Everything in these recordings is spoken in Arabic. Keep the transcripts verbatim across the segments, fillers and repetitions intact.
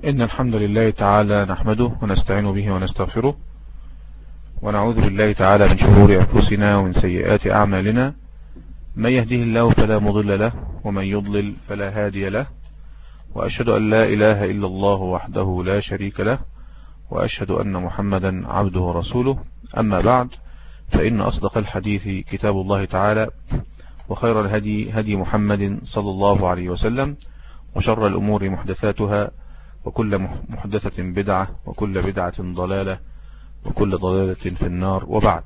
إن الحمد لله تعالى نحمده ونستعين به ونستغفره ونعوذ بالله تعالى من شرور أنفسنا ومن سيئات أعمالنا. من يهده الله فلا مضل له ومن يضلل فلا هادي له، وأشهد أن لا إله إلا الله وحده لا شريك له، وأشهد أن محمدا عبده ورسوله. أما بعد، فإن أصدق الحديث كتاب الله تعالى، وخير الهدي هدي محمد صلى الله عليه وسلم، وشر الأمور محدثاتها، وكل محدثة بدعة، وكل بدعة ضلالة، وكل ضلالة في النار. وبعد،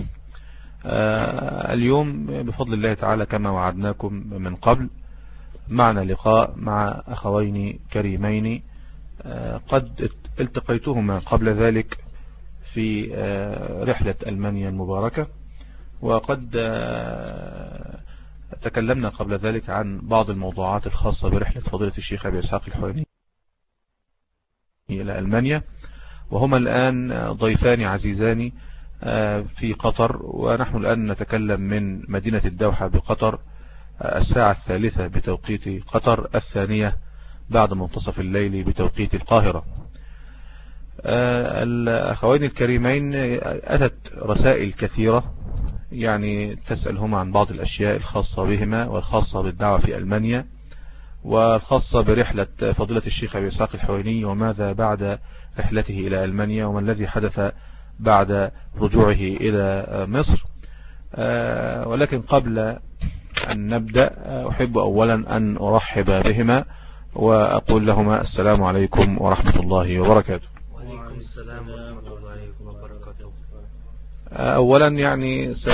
آه اليوم بفضل الله تعالى كما وعدناكم من قبل معنا لقاء مع أخوين كريمين آه قد التقيتهما قبل ذلك في آه رحلة ألمانيا المباركة، وقد آه تكلمنا قبل ذلك عن بعض الموضوعات الخاصة برحلة فضيلة الشيخ أبي إسحاق الحويني إلى ألمانيا، وهما الآن ضيفان عزيزان في قطر، ونحن الآن نتكلم من مدينة الدوحة بقطر الساعة الثالثة بتوقيت قطر، الثانية بعد منتصف الليل بتوقيت القاهرة. الأخوين الكريمين أتت رسائل كثيرة يعني تسألهما عن بعض الأشياء الخاصة بهما والخاصة بالدعوة في ألمانيا، والخاصة برحلة فضيلة الشيخ أبي إسحاق الحويني وماذا بعد رحلته إلى ألمانيا، وما الذي حدث بعد رجوعه إلى مصر. ولكن قبل أن نبدأ أحب أولا أن أرحب بهما وأقول لهما السلام عليكم ورحمة الله وبركاته. وعليكم السلام ورحمة الله وبركاته. أولا يعني س...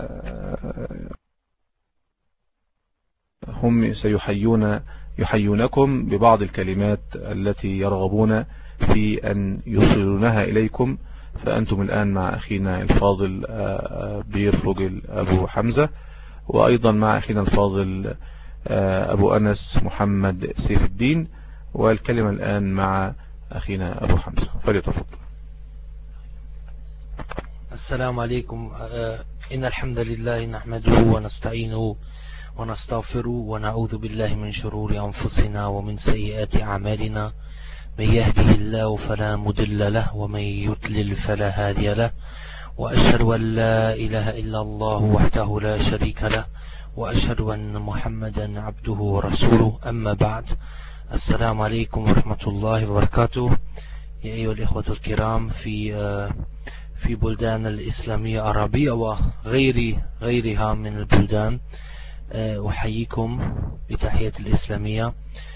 هم سيحيون يحيونكم ببعض الكلمات التي يرغبون في أن يوصلونها إليكم، فأنتم الآن مع أخينا الفاضل بير فوجل أبو حمزة، وأيضا مع أخينا الفاضل أبو أنس محمد سيف الدين، والكلمة الآن مع أخينا أبو حمزة، فليتفضل. السلام عليكم. إن الحمد لله نحمده ونستعينه ونستغفره ونعوذ بالله من شرور أنفسنا ومن سيئات أعمالنا. من يهده الله فلا مضل له ومن يضلل فلا هادي له، وأشهد أن لا إله إلا الله وحده لا شريك له، وأشهد أن محمدا عبده ورسوله. أما بعد، السلام عليكم ورحمة الله وبركاته. يا أيها الإخوة الكرام في في بلدان الإسلامية العربية وغير غيرها من البلدان، أحييكم بتحية الإسلامية،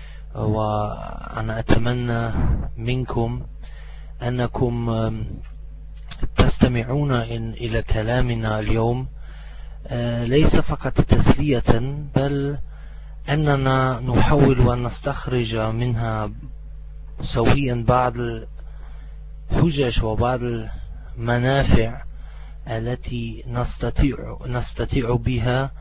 وأنا أتمنى منكم أنكم تستمعون إلى كلامنا اليوم ليس فقط تسلية، بل أننا نحاول أن نستخرج منها سويا بعض الحجج وبعض المنافع التي نستطيع نستطيع بها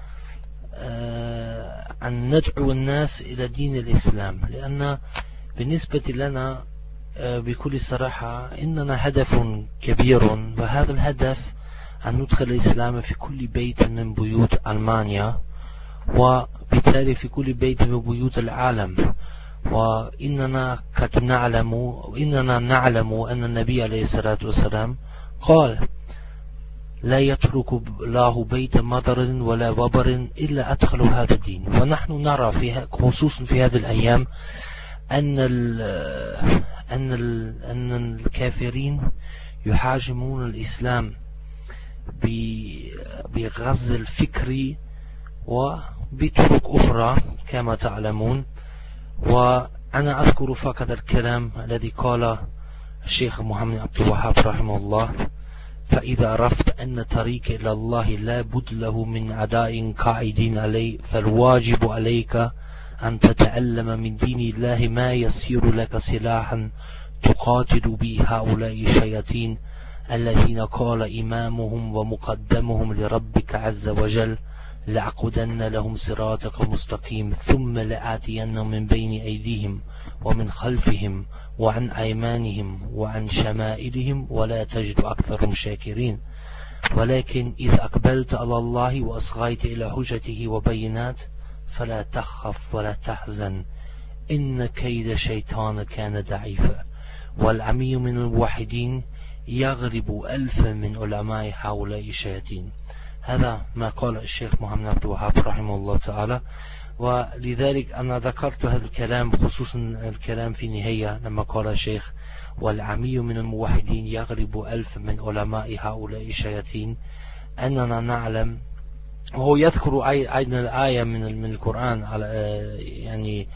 أن ندعو الناس إلى دين الإسلام. لأن بالنسبة لنا بكل صراحة إننا هدف كبير، وهذا الهدف أن ندخل الإسلام في كل بيت من بيوت ألمانيا، وبالتالي في كل بيت من بيوت العالم. وإننا قد نعلم وإننا نعلم أن النبي عليه الصلاة والسلام قال: لا يترك الله بيت مطر ولا وبر إلا أدخلوا هذا الدين. ونحن نرى في خصوصا في هذه الأيام أن ال أن ال أن الكافرين يحاجمون الإسلام بغزو الفكري وبطرق أخرى كما تعلمون. وأنا أذكر فقط الكلام الذي قال الشيخ محمد عبد الوهاب رحمه الله: فإذا عرفت أن طريق إلى الله لا بد له من أداء قاعدين عليه، فالواجب عليك أن تتعلم من دين الله ما يصير لك سلاحا تقاتل به هؤلاء الشياطين الذين قال إمامهم ومقدمهم لربك عز وجل: لأقعدن لهم صراطك المستقيم ثم لآتينهم من بين أيديهم ومن خلفهم وعن أيمانهم وعن شمائلهم ولا تجد أكثرهم شاكرين. ولكن إذ أقبلت على الله وأصغيت إلى حجته وبينات فلا تخف ولا تحزن إن كيد شيطان كان ضعيفا والعمي من الموحدين يغلب ألفا من علماء هؤلاء الشياطين. هذا ما قال الشيخ محمد عبد الوهاب رحمه الله تعالى. ولذلك أنا ذكرت هذا الكلام، خصوصا الكلام في نهاية لما قال الشيخ والعمي من الموحدين يغلب ألف من علماء هؤلاء الشياطين، أننا نعلم، وهو يذكر أيضا الآية من من القرآن على يعني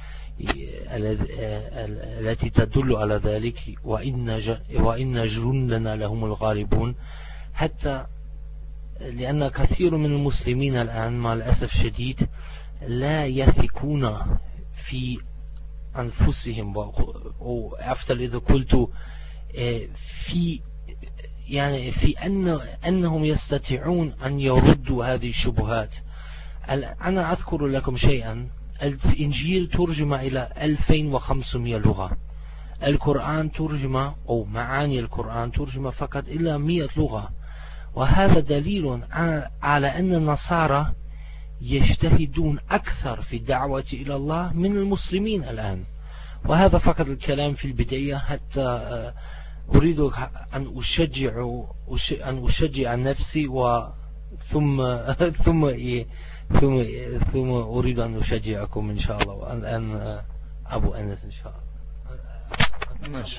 التي تدل على ذلك، وإن وإن جندنا لهم الغالبون. حتى لأن كثير من المسلمين الآن مع الأسف الشديد لا يثقون في أنفسهم، وأفتل إذا قلت في يعني في أن أنهم يستطيعون أن يردوا هذه الشبهات. أنا أذكر لكم شيئا، الإنجيل ترجم إلى ألفين وخمسمائة لغة، القرآن ترجم أو معاني القرآن ترجم فقط إلى مئة لغة، وهذا دليل على أن النصارى يجتهدون أكثر في الدعوة إلى الله من المسلمين الآن. وهذا فقط الكلام في البداية، حتى أريد أن أشجع أن أشجع نفسي و ثم ثم ثم ثم أريد أن أشجعكم إن شاء الله، وأن أن أبو أنس إن شاء الله. ماشي.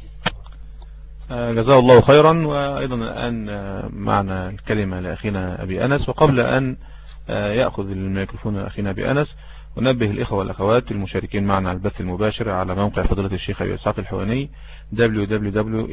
جزاه الله خيرا. وأيضا الآن معنا الكلمة لأخينا أبي أنس، وقبل أن يأخذ الميكروفون أخينا أبي أنس ونبه الإخوة والأخوات المشاركين معنا على البث المباشر على موقع فضيلة الشيخ أبي إسحاق الحويني دبليو دبليو دبليو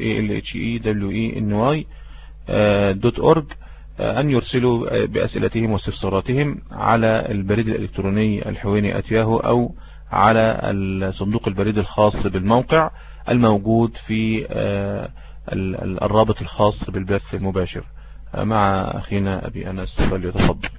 دوت أورج أن يرسلوا بأسئلتهم واستفساراتهم على البريد الإلكتروني الحويني آت ياهو أو على صندوق البريد الخاص بالموقع الموجود في الرابط الخاص بالبث المباشر. مع أخينا أبي أنس فليتفضل.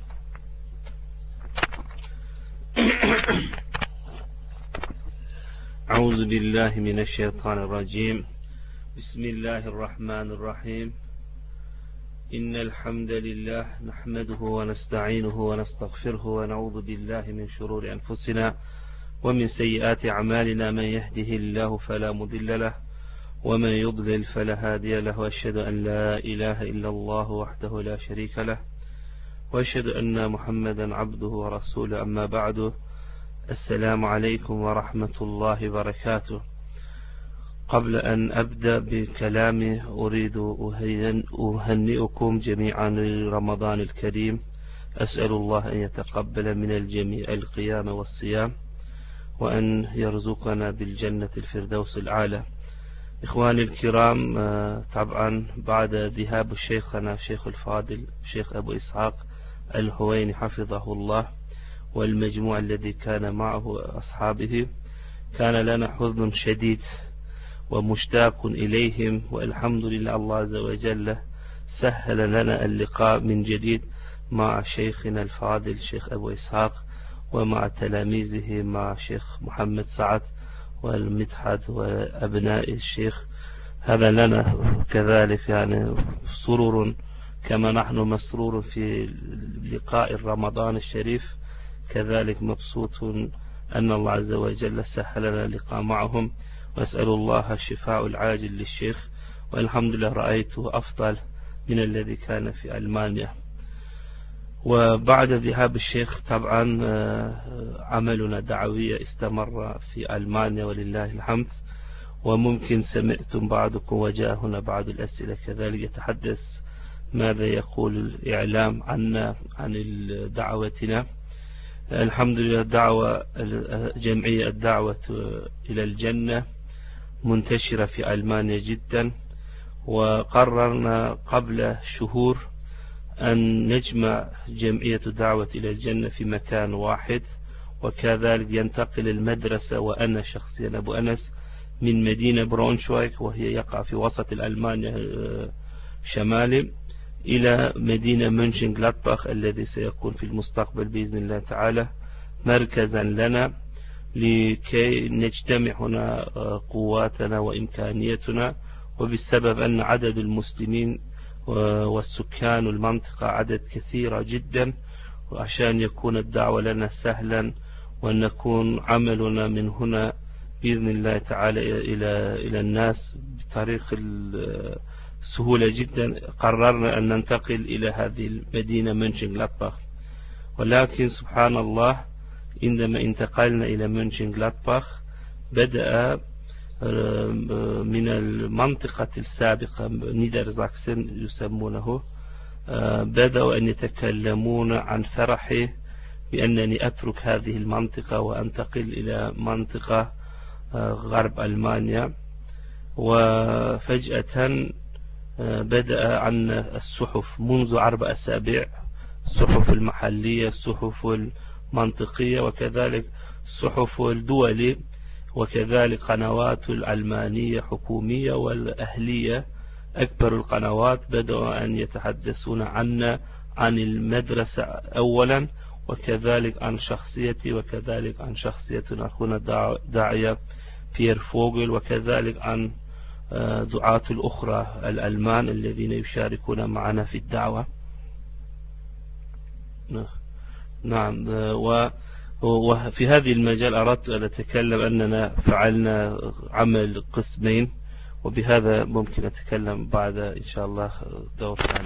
أعوذ بالله من الشيطان الرجيم. بسم الله الرحمن الرحيم. إن الحمد لله نحمده ونستعينه ونستغفره ونعوذ بالله من شرور أنفسنا ومن سيئات أعمالنا، من يهده الله فلا مضل له ومن يضلل فلا هادي له، وأشهد أن لا إله إلا الله وحده لا شريك له، وأشهد أن محمدا عبده ورسوله. أما بعد، السلام عليكم ورحمة الله وبركاته. قبل أن أبدأ بكلامي أريد أهنئكم جميعا لرمضان الكريم. أسأل الله أن يتقبل من الجميع القيام والصيام، وأن يرزقنا بالجنة الفردوس الأعلى. إخواني الكرام، طبعا بعد ذهاب شيخنا شيخ الفاضل شيخ أبو إسحاق الحويني حفظه الله والمجموع الذي كان معه أصحابه، كان لنا حزن شديد ومشتاق إليهم، والحمد لله الله عز وجل سهل لنا اللقاء من جديد مع شيخنا الفاضل شيخ أبو إسحاق ومع تلاميذه مع شيخ محمد سعد والمدحت وأبناء الشيخ. هذا لنا كذلك يعني سرور، كما نحن مسرور في لقاء رمضان الشريف، كذلك مبسوط أن الله عز وجل سهل لنا اللقاء معهم. وأسأل الله الشفاء العاجل للشيخ، والحمد لله رأيته أفضل من الذي كان في ألمانيا. وبعد ذهاب الشيخ طبعا عملنا دعوية استمر في ألمانيا ولله الحمد. وممكن سمعتم بعضكم وجاء هنا بعض الأسئلة كذلك يتحدث ماذا يقول الإعلام عنا عن دعوتنا. الحمد لله دعوة جمعية الدعوة إلى الجنة منتشرة في ألمانيا جدا، وقررنا قبل شهور أن نجمع جمعية الدعوة إلى الجنة في مكان واحد، وكذلك ينتقل المدرسة وأنا شخصيا أبو أنس من مدينة برونشوايك وهي يقع في وسط ألمانيا شمالي إلى مدينة مونشن غلادباخ الذي سيكون في المستقبل بإذن الله تعالى مركزا لنا، لكي نجتمع هنا قواتنا وإمكانيتنا. وبسبب أن عدد المسلمين والسكان المنطقة عدد كثيرة جدا، وعشان يكون الدعوة لنا سهلا وأن نكون عملنا من هنا بإذن الله تعالى إلى إلى الناس بطريق السهولة جدا. قررنا أن ننتقل إلى هذه المدينة منشنغلادباخ، ولكن سبحان الله عندما انتقلنا إلى منشنغلادباخ بدأ من المنطقة السابقة نيدرزاكسن يسمونه، بدأوا أن يتكلمون عن فرحه بأنني أترك هذه المنطقة وأنتقل إلى منطقة غرب ألمانيا. وفجأة بدأ عن الصحف منذ أربع أسابيع، الصحف المحلية، الصحف المنطقية، وكذلك الصحف الدولية، وكذلك قنوات الألمانية حكومية والأهلية، أكبر القنوات بدأوا أن يتحدثون عنا، عن المدرسة أولا، وكذلك عن شخصيتي، وكذلك عن شخصية أخونا داعية بيير فوغل، وكذلك عن دعاة الأخرى الألمان الذين يشاركون معنا في الدعوة. نعم. وفي هذه المجال أردت أن أتكلم أننا فعلنا عمل قسمين، وبهذا ممكن أتكلم بعد إن شاء الله دور ثاني.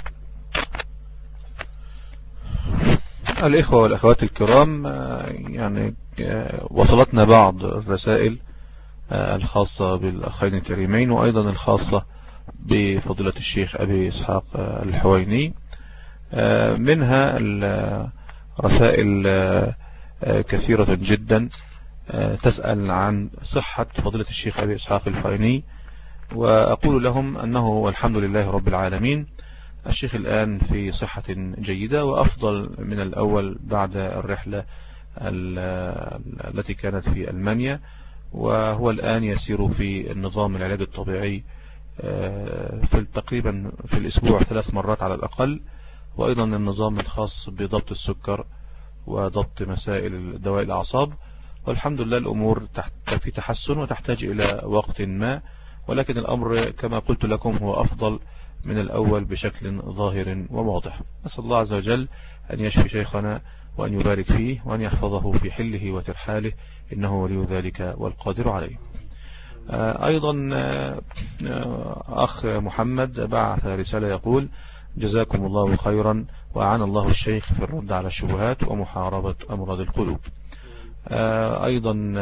الإخوة والأخوات الكرام، يعني وصلتنا بعض الرسائل الخاصة بالأخين الكريمين، وأيضا الخاصة بفضيلة الشيخ أبي إسحاق الحويني، منها رسائل كثيرة جدا تسأل عن صحة فضيلة الشيخ أبي إسحاق الحويني، وأقول لهم أنه والحمد لله رب العالمين الشيخ الآن في صحة جيدة وأفضل من الأول بعد الرحلة التي كانت في ألمانيا، وهو الآن يسير في النظام العلاج الطبيعي في تقريبا في الأسبوع ثلاث مرات على الأقل، وأيضا النظام الخاص بضبط السكر وضبط مسائل دواء الأعصاب. والحمد لله الأمور في تحسن وتحتاج إلى وقت ما، ولكن الأمر كما قلت لكم هو أفضل من الأول بشكل ظاهر وواضح. نسأل الله عز وجل أن يشفي شيخنا وأن يبارك فيه وأن يحفظه في حله وترحاله، إنه ولي ذلك والقادر عليه. أيضا أخ محمد بعث رسالة يقول: جزاكم الله خيرا وأعان الله الشيخ في الرد على الشبهات ومحاربة أمراض القلوب. أيضا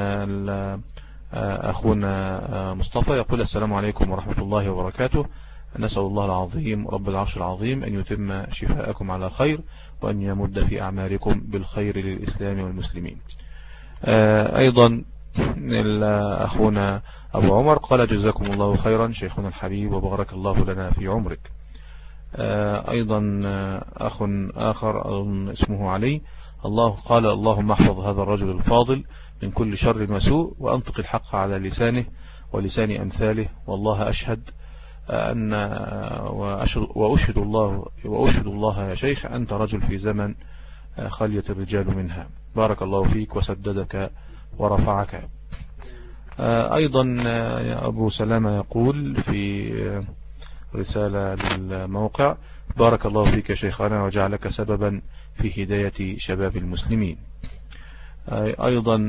أخونا مصطفى يقول: السلام عليكم ورحمة الله وبركاته، نسأل الله العظيم رب العرش العظيم أن يتم شفاءكم على خير وأن يمد في أعمالكم بالخير للإسلام والمسلمين. أيضا أخونا أبو عمر قال: جزاكم الله خيرا شيخنا الحبيب وبارك الله لنا في عمرك. أيضا أخ آخر اسمه علي الله قال: اللهم احفظ هذا الرجل الفاضل من كل شر وسوء وأنطق الحق على لسانه ولسان أمثاله، والله أشهد أن وأشهد الله وأشهد الله يا شيخ أنت رجل في زمن خلية الرجال منها، بارك الله فيك وسددك ورفعك. أيضا أبو سلامة يقول في رسالة للموقع: بارك الله فيك شيخنا وجعلك سببا في هداية شباب المسلمين. أيضا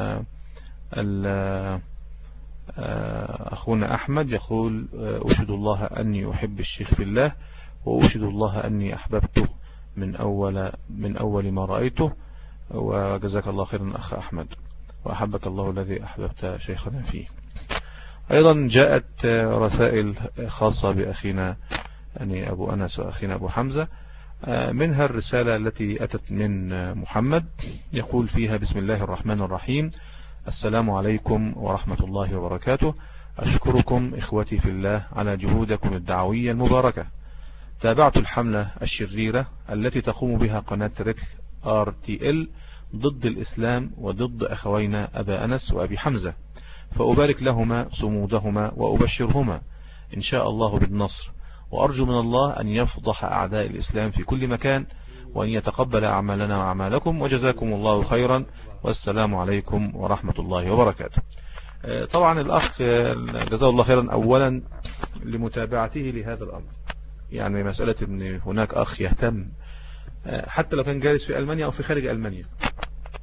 أخونا أحمد يقول: أشهد الله أني أحب الشيخ في الله، وأشهد الله أني أحببته من أول من أول ما رأيته، وجزاك الله خيرا أخ أحمد وأحبك الله الذي أحببت شيخنا فيه. أيضا جاءت رسائل خاصة بأخينا يعني أبو أنس وأخينا أبو حمزة، منها الرسالة التي أتت من محمد يقول فيها: بسم الله الرحمن الرحيم، السلام عليكم ورحمة الله وبركاته، أشكركم إخوتي في الله على جهودكم الدعوية المباركة. تابعت الحملة الشريرة التي تقوم بها قناة ريك آر تي إل ضد الإسلام وضد أخوينا أبا أنس وأبي حمزة، فأبارك لهما صمودهما وأبشرهما إن شاء الله بالنصر، وأرجو من الله أن يفضح أعداء الإسلام في كل مكان وأن يتقبل أعمالنا وأعمالكم، وجزاكم الله خيرا والسلام عليكم ورحمة الله وبركاته. طبعا الأخ جزاه الله خيرا أولا لمتابعته لهذا الأمر، يعني مسألة أن هناك أخ يهتم حتى لو كان جالس في ألمانيا أو في خارج ألمانيا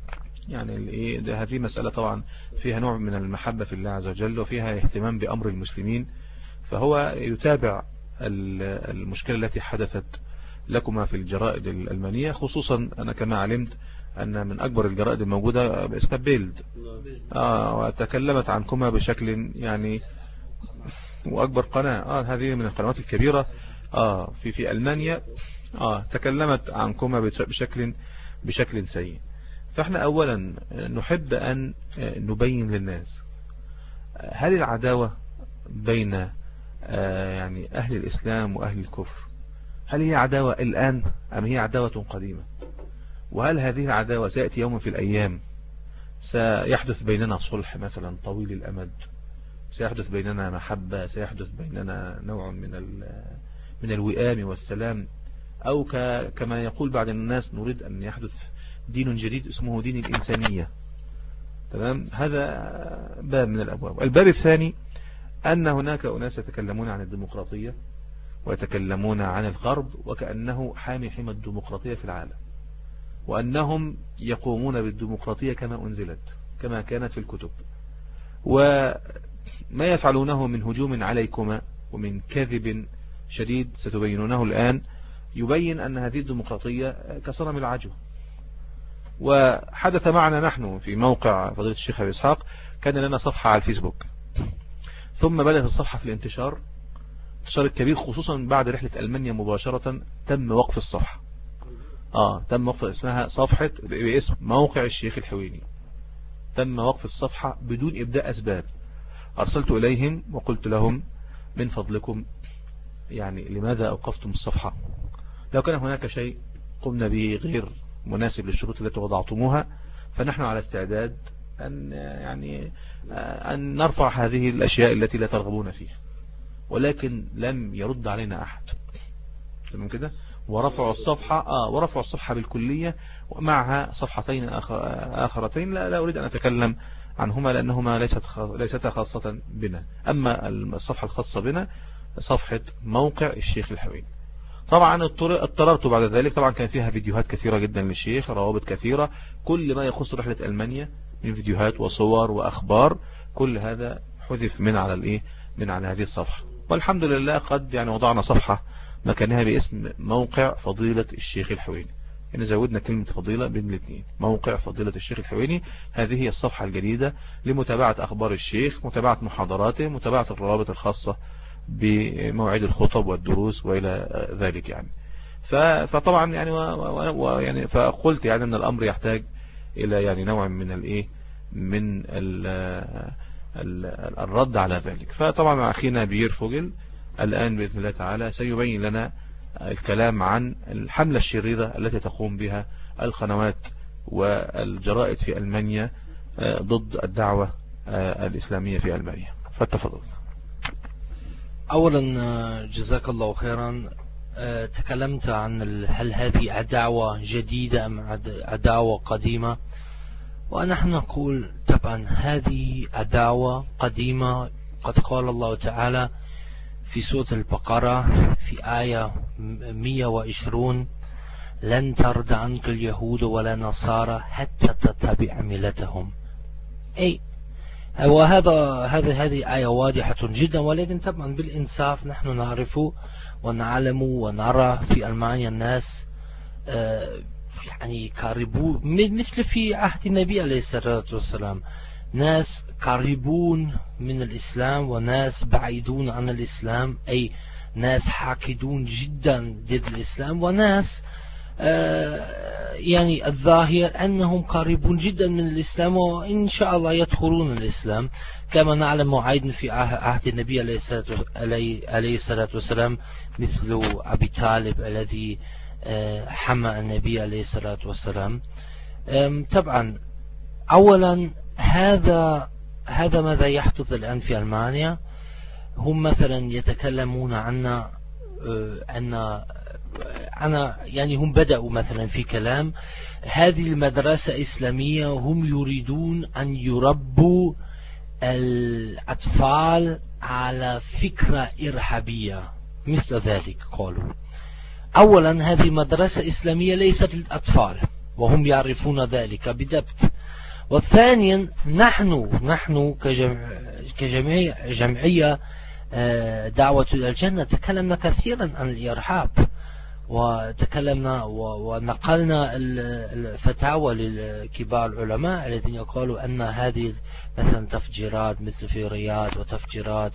يعني هذه مسألة طبعا فيها نوع من المحبة في الله عز وجل، وفيها اهتمام بأمر المسلمين، فهو يتابع المشكلة التي حدثت لكما في الجرائد الألمانية. خصوصا أنا كما علمت أن من أكبر الجرائد الموجودة اسمها بيلد، آه وتكلمت عنكما بشكل يعني، وأكبر قناة آه هذه من القنوات الكبيرة آه في في ألمانيا آه تكلمت عنكما بشكل بشكل سيء. فاحنا أولا نحب أن نبين للناس هل العداوة بين يعني أهل الإسلام وأهل الكفر هل هي عداوة الآن أم هي عداوة قديمة، وهل هذه العداوة سيأتي يوم في الأيام سيحدث بيننا صلح مثلا طويل الأمد، سيحدث بيننا محبة، سيحدث بيننا نوع من من الوئام والسلام، أو كما يقول بعض الناس نريد أن يحدث دين جديد اسمه دين الإنسانية. تمام، هذا باب من الأبواب. الباب الثاني أن هناك أناس يتكلمون عن الديمقراطية ويتكلمون عن الغرب وكأنه حامي حمى الديمقراطية في العالم، وأنهم يقومون بالديمقراطية كما أنزلت كما كانت في الكتب، وما يفعلونه من هجوم عليكما ومن كذب شديد ستبينونه الآن يبين أن هذه الديمقراطية كصنم العجوة. وحدث معنا نحن في موقع فضيلة الشيخ أبي إسحاق، كان لنا صفحة على الفيسبوك، ثم بدأت الصفحة في الانتشار انتشار كبير، خصوصا بعد رحلة ألمانيا مباشرة تم وقف الصفحة آه تم وقف اسمها صفحة باسم موقع الشيخ الحويني، تم وقف الصفحة بدون إبداء أسباب. أرسلت إليهم وقلت لهم من فضلكم يعني لماذا أوقفتم الصفحة؟ لو كان هناك شيء قمنا به غير مناسب للشروط التي وضعتموها فنحن على استعداد أن يعني أن نرفع هذه الأشياء التي لا ترغبون فيها، ولكن لم يرد علينا أحد. تمام كده، ورفعوا الصفحة آه ورفعوا الصفحة بالكلية ومعها صفحتين آخرتين لا, لا أريد أن أتكلم عنهما لأنهما ليست ليست خاصة بنا. أما الصفحة الخاصة بنا صفحة موقع الشيخ الحويني. طبعا اضطررت بعد ذلك، طبعا كان فيها فيديوهات كثيرة جدا للشيخ، روابط كثيرة، كل ما يخص رحلة ألمانيا من فيديوهات وصور وأخبار، كل هذا حذف من على الايه من على هذه الصفحة. والحمد لله قد يعني وضعنا صفحة مكانها باسم موقع فضيلة الشيخ الحويني، يعني زودنا كلمة فضيلة بين الاثنين، موقع فضيلة الشيخ الحويني. هذه هي الصفحة الجديدة لمتابعة أخبار الشيخ، متابعة محاضراته، متابعة الروابط الخاصة بموعد الخطب والدروس وإلى ذلك يعني. فطبعا يعني ويعني فقلت يعني أن الأمر يحتاج إلى يعني نوع من الإيه من ال ال الرد على ذلك. فطبعا أخينا بيير فوجل الآن بإذن الله تعالى سيبين لنا الكلام عن الحملة الشريرة التي تقوم بها القنوات والجرائد في ألمانيا ضد الدعوة الإسلامية في ألمانيا. فاتفضل. أولا جزاك الله خيرا. تكلمت عن هل هذه عداوة جديدة أم عداوة قديمة، ونحن نقول طبعا هذه عداوة قديمة. قد قال الله تعالى في سورة البقرة في آية مئة وعشرين لن ترضى عنك اليهود ولا نصارى حتى تتبع ملتهم. أي وهذا هذا هذه آية واضحة جدا، ولكن طبعا بالإنصاف نحن نعرف ونعلم ونرى في ألمانيا الناس يعني قريبون مثل في عهد النبي عليه الصلاة والسلام، ناس قريبون من الإسلام وناس بعيدون عن الإسلام، أي ناس حاقدون جدا ضد الإسلام وناس يعني الظاهر أنهم قريبون جدا من الإسلام وإن شاء الله يدخلون الإسلام، كما نعلم عيدا في عهد النبي عليه الصلاة والسلام مثل أبي طالب الذي حمى النبي عليه الصلاة والسلام. طبعا أولا هذا هذا ماذا يحدث الآن في ألمانيا. هم مثلا يتكلمون عن أن أنا يعني هم بدأوا مثلا في كلام هذه المدرسة إسلامية، هم يريدون أن يربوا الأطفال على فكرة إرهابية مثل ذلك. قالوا أولا هذه مدرسة إسلامية ليست للأطفال وهم يعرفون ذلك بدبت، وثانيا نحن نحن كجمعية جمعية دعوة إلى الجنة تكلمنا كثيرا عن الإرهاب، وتكلمنا ونقلنا الفتاوى للكبار العلماء الذين قالوا أن هذه مثلا تفجيرات مثل في الرياض وتفجيرات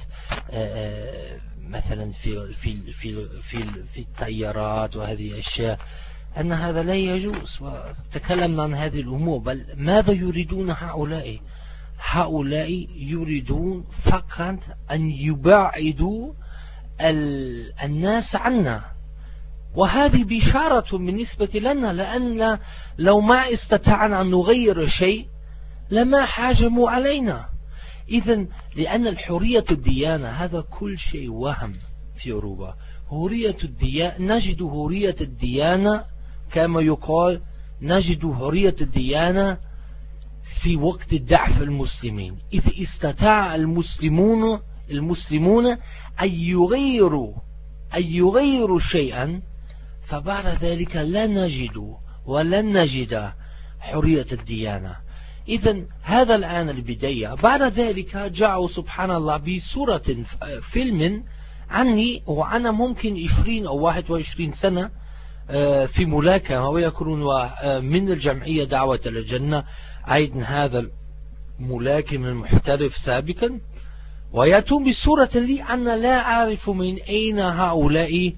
مثلا في في في في في الطيارات وهذه الأشياء أن هذا لا يجوز، وتكلمنا عن هذه الأمور. بل ماذا يريدون هؤلاء؟ هؤلاء يريدون فقط أن يبعدوا الناس عنا، وهذه بشارة بالنسبة لنا، لأن لو ما استطعنا أن نغير شيء لما حاجموا علينا. إذن لأن الحرية الديانة هذا كل شيء وهم في أوروبا. حرية الديانة نجد حرية الديانة كما يقال، نجد حرية الديانة في وقت ضعف المسلمين، إذ استطاع المسلمون المسلمون أن يغيروا أن يغيروا شيئا، فبعد ذلك لا نجد ولن نجد حرية الديانة. إذن هذا الآن البداية. بعد ذلك جاءوا سبحان الله بصورة فيلم عني، وأنا ممكن عشرين أو واحد وعشرين سنة في ملاكمة، ويكون من الجمعية دعوة للجنة أيضا هذا الملاكم المحترف سابقا، ويأتون بصورة لي أنا لا أعرف من أين هؤلاء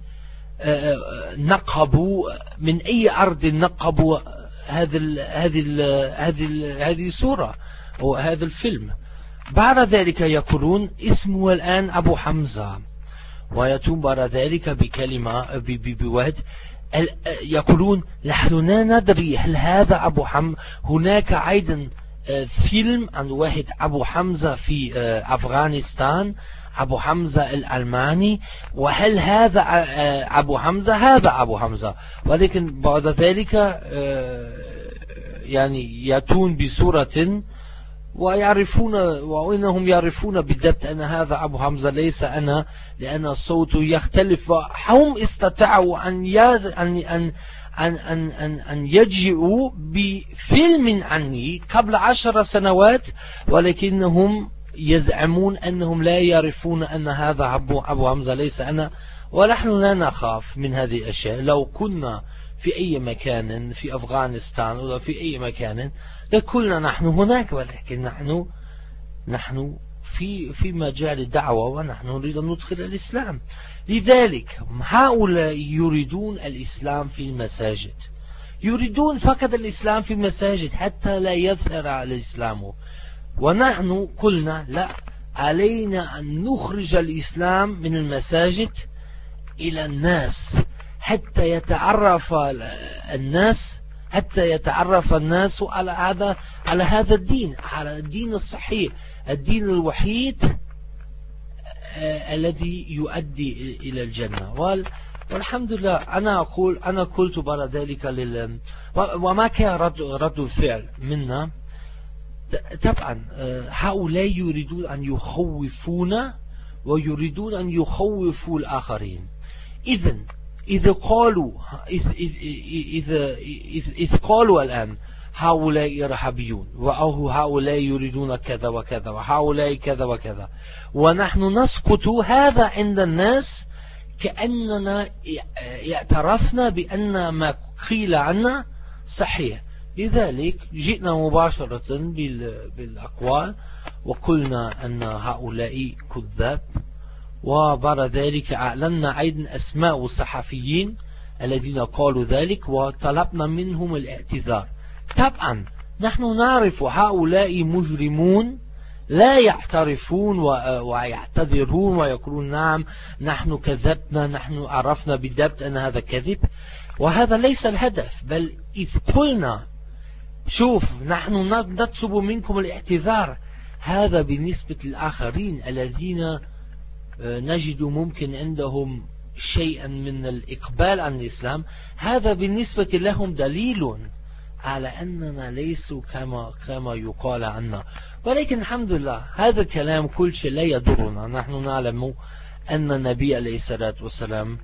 نقبوا، من أي أرض نقبوا هذه هذه هذه هذه الصورة أو هذا الفيلم. بعد ذلك يقولون اسمه الآن أبو حمزة، ويأتون بعد ذلك بكلمة بواد يقولون نحن لا ندري هل هذا أبو حمزة. هناك أيضا فيلم عن واحد أبو حمزة في أفغانستان، أبو حمزة الألماني، وهل هذا أبو حمزة؟ هذا أبو حمزة. ولكن بعد ذلك يعني يأتون بصورة ويعرفون، وإنهم يعرفون بالضبط أن هذا أبو حمزة ليس أنا، لأن الصوت يختلف. هم استطاعوا أن أن أن أن أن أن, أن يجيئوا بفيلم عني قبل عشر سنوات، ولكنهم يزعمون أنهم لا يعرفون أن هذا أبو أبو حمزة ليس أنا. ونحن لا نخاف من هذه الأشياء. لو كنا في أي مكان في أفغانستان ولا في أي مكان لكلنا نحن هناك، ولكن نحن نحن في في مجال الدعوة، ونحن نريد أن ندخل الإسلام. لذلك هؤلاء يريدون الإسلام في المساجد، يريدون فقط الإسلام في المساجد حتى لا يظهر على الإسلام. ونحن قلنا لا، علينا أن نخرج الإسلام من المساجد إلى الناس حتى يتعرف الناس حتى يتعرف الناس على هذا على هذا الدين، على الدين الصحيح، الدين الوحيد آه الذي يؤدي إلى الجنة. والحمد لله أنا أقول أنا قلت بعد ذلك لل وما كان رد, رد الفعل منا. طبعا هؤلاء يريدون أن يخوفونا ويريدون أن يخوفوا الآخرين. إذن إذا قالوا إذ, إذ, إذ, إذ, إذ قالوا الآن هؤلاء إرهابيون، أو هؤلاء يريدون كذا وكذا، وهؤلاء كذا وكذا، ونحن نسكت، هذا عند الناس كأننا اعترفنا بأن ما قيل عنا صحيح. لذلك جئنا مباشرة بالأقوال وقلنا أن هؤلاء كذاب، وبعد ذلك أعلنا أيضا أسماء الصحفيين الذين قالوا ذلك وطلبنا منهم الاعتذار. طبعا نحن نعرف هؤلاء مجرمون لا يعترفون ويعتذرون ويقولون نعم نحن كذبنا، نحن عرفنا بالضبط أن هذا كذب، وهذا ليس الهدف. بل إذ قلنا شوف نحن نطلب منكم الاعتذار، هذا بالنسبة للآخرين الذين نجد ممكن عندهم شيئا من الإقبال عن الإسلام، هذا بالنسبة لهم دليل على أننا ليسوا كما كما يقال عنا. ولكن الحمد لله هذا الكلام كل شيء لا يضرنا. نحن نعلم أن النبي عليه الصلاة والسلام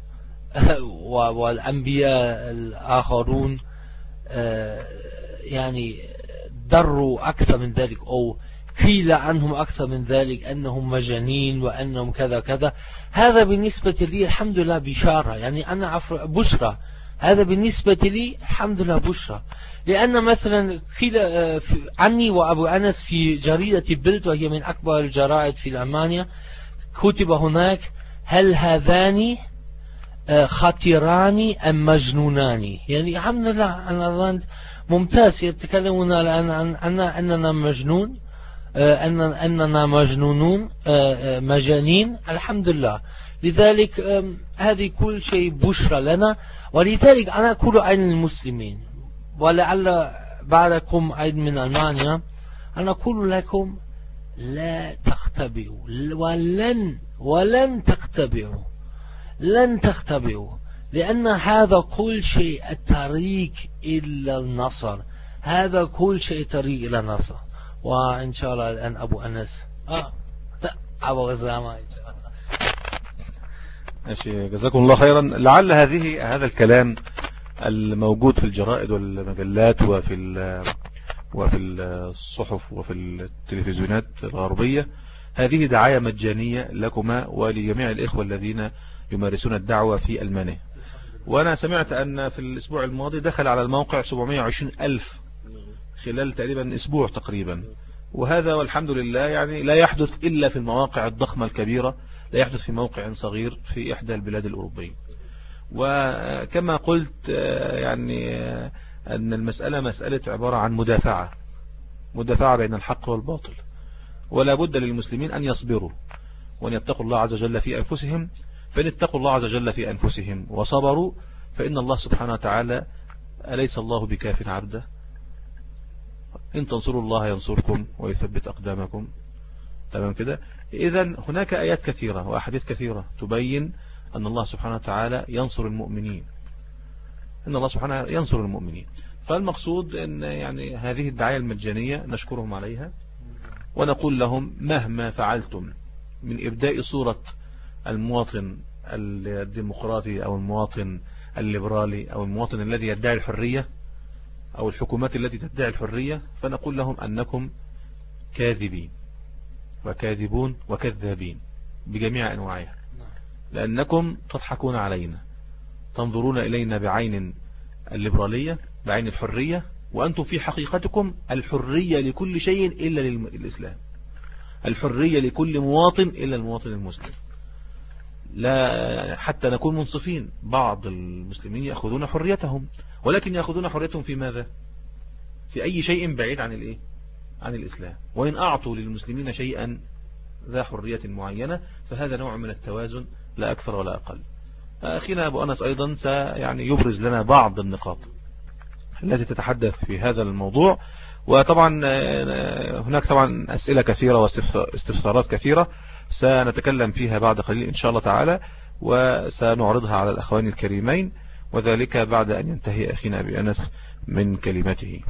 والأنبياء الآخرون يعني دروا أكثر من ذلك أو قيل عنهم أكثر من ذلك أنهم مجانين وأنهم كذا كذا، هذا بالنسبة لي الحمد لله بشارة، يعني أنا عفر بشرى، هذا بالنسبة لي الحمد لله بشرى. لأن مثلا قيل عني وأبو أنس في جريدة بيلد، وهي من أكبر الجرائد في ألمانيا، كتب هناك: هل هذان خطيران أم مجنونان؟ يعني الحمد لله أنا ممتاز، يتكلمون الآن عن أننا مجنون، أننا, أننا مجنونون مجانين، الحمد لله. لذلك هذه كل شيء بشرى لنا، ولذلك أنا أقول أيضا المسلمين، ولعل بعدكم أيضا من ألمانيا، أنا أقول لكم لا تختبئوا، ولن ولن تختبئوا، لن تختبئوا، لأن هذا كل شيء الطريق إلى النصر، هذا كل شيء طريق إلى النصر. وإن شاء الله الآن أبو أنس آه أبو غزامة إن شاء الله. ماشي، جزاكم الله خيرا. لعل هذه هذا الكلام الموجود في الجرائد والمجلات وفي وفي الصحف وفي التلفزيونات الغربية، هذه دعاية مجانية لكما ولجميع الإخوة الذين يمارسون الدعوة في ألمانيا. وأنا سمعت أن في الأسبوع الماضي دخل على الموقع سبعمائة وعشرين ألف خلال تقريبا أسبوع تقريبا، وهذا والحمد لله يعني لا يحدث إلا في المواقع الضخمة الكبيرة، لا يحدث في موقع صغير في إحدى البلاد الأوروبية. وكما قلت يعني أن المسألة مسألة عبارة عن مدافعة مدافعة بين الحق والباطل، ولا بد للمسلمين أن يصبروا وأن يتقوا الله عز وجل في أنفسهم، فإن اتقوا الله عز وجل في أنفسهم وصبروا فإن الله سبحانه وتعالى أليس الله بكاف عبده؟ إن تنصروا الله ينصركم ويثبت أقدامكم. تمام كده. إذن هناك آيات كثيرة وأحاديث كثيرة تبين أن الله سبحانه وتعالى ينصر المؤمنين، إن الله سبحانه ينصر المؤمنين. فالمقصود أن يعني هذه الدعاية المجانية نشكرهم عليها، ونقول لهم مهما فعلتم من إبداء صورة المواطن الديمقراطي أو المواطن الليبرالي أو المواطن الذي يدعي الحرية أو الحكومات التي تدعي الحرية، فنقول لهم أنكم كاذبين وكاذبون وكذابين بجميع أنواعها، لأنكم تضحكون علينا، تنظرون إلينا بعين الليبرالية، بعين الحرية، وأنتم في حقيقتكم الحرية لكل شيء إلا للإسلام، الحرية لكل مواطن إلا المواطن المسلم. لا حتى نكون منصفين، بعض المسلمين يأخذون حريتهم، ولكن يأخذون حريتهم في ماذا؟ في أي شيء بعيد عن الإيه؟ عن الإسلام. وإن أعطوا للمسلمين شيئا ذا حرية معينة فهذا نوع من التوازن لا أكثر ولا أقل. أخينا أبو أنس أيضا سيعني يبرز لنا بعض النقاط التي تتحدث في هذا الموضوع، وطبعا هناك طبعا أسئلة كثيرة واستفسارات كثيرة سنتكلم فيها بعد قليل إن شاء الله تعالى، وسنعرضها على الأخوان الكريمين، وذلك بعد أن ينتهي أخينا أبي أنس من كلمته.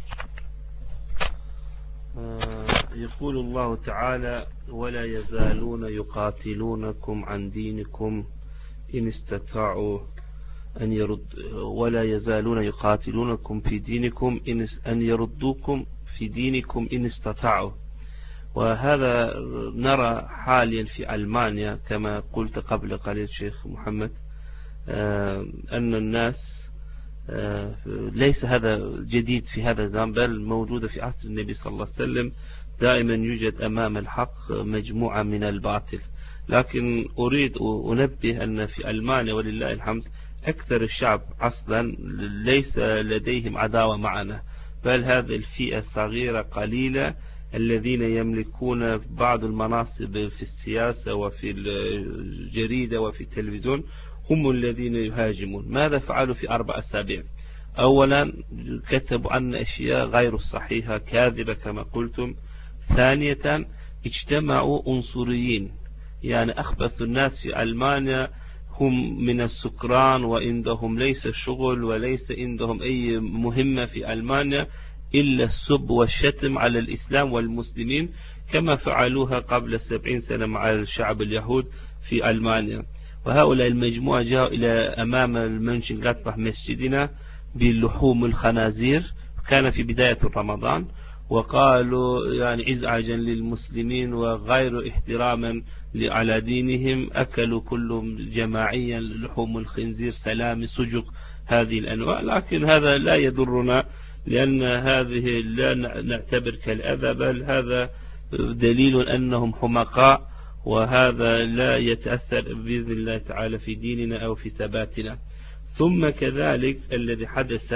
يقول الله تعالى: ولا يزالون يقاتلونكم عن دينكم إن استطاعوا أن يرد ولا يزالون يقاتلونكم في دينكم إن أن يردوكم في دينكم إن استطاعوا. وهذا نرى حاليا في ألمانيا كما قلت قبل قليل شيخ محمد، أن الناس ليس هذا جديد في هذا الزمان، بل موجودة في عصر النبي صلى الله عليه وسلم. دائما يوجد أمام الحق مجموعة من الباطل، لكن أريد أنبه أن في ألمانيا ولله الحمد أكثر الشعب أصلا ليس لديهم عداوة معنا، بل هذه الفئة الصغيرة قليلة الذين يملكون بعض المناصب في السياسة وفي الجريدة وفي التلفزيون هم الذين يهاجمون. ماذا فعلوا في أربع أسابيع؟ أولا كتبوا عن أشياء غير صحيحة كاذبة كما قلتم. ثانية اجتمعوا عنصريين، يعني أخبث الناس في ألمانيا هم من السكران، وعندهم ليس شغل وليس عندهم أي مهمة في ألمانيا إلا السب والشتم على الإسلام والمسلمين، كما فعلوها قبل سبعين سنة مع الشعب اليهود في ألمانيا. وهؤلاء المجموعة جاءوا إلى أمام المنشنغلادباخ مسجدنا بلحوم الخنازير، كان في بداية رمضان، وقالوا يعني إزعاجا للمسلمين وغير احتراما على دينهم أكلوا كلهم جماعيا لحوم الخنزير سلام سجق هذه الأنواع. لكن هذا لا يضرنا لأن هذه لا نعتبر كالأذى، بل هذا دليل أنهم حمقاء، وهذا لا يتأثر بإذن الله تعالى في ديننا أو في ثباتنا. ثم كذلك الذي حدث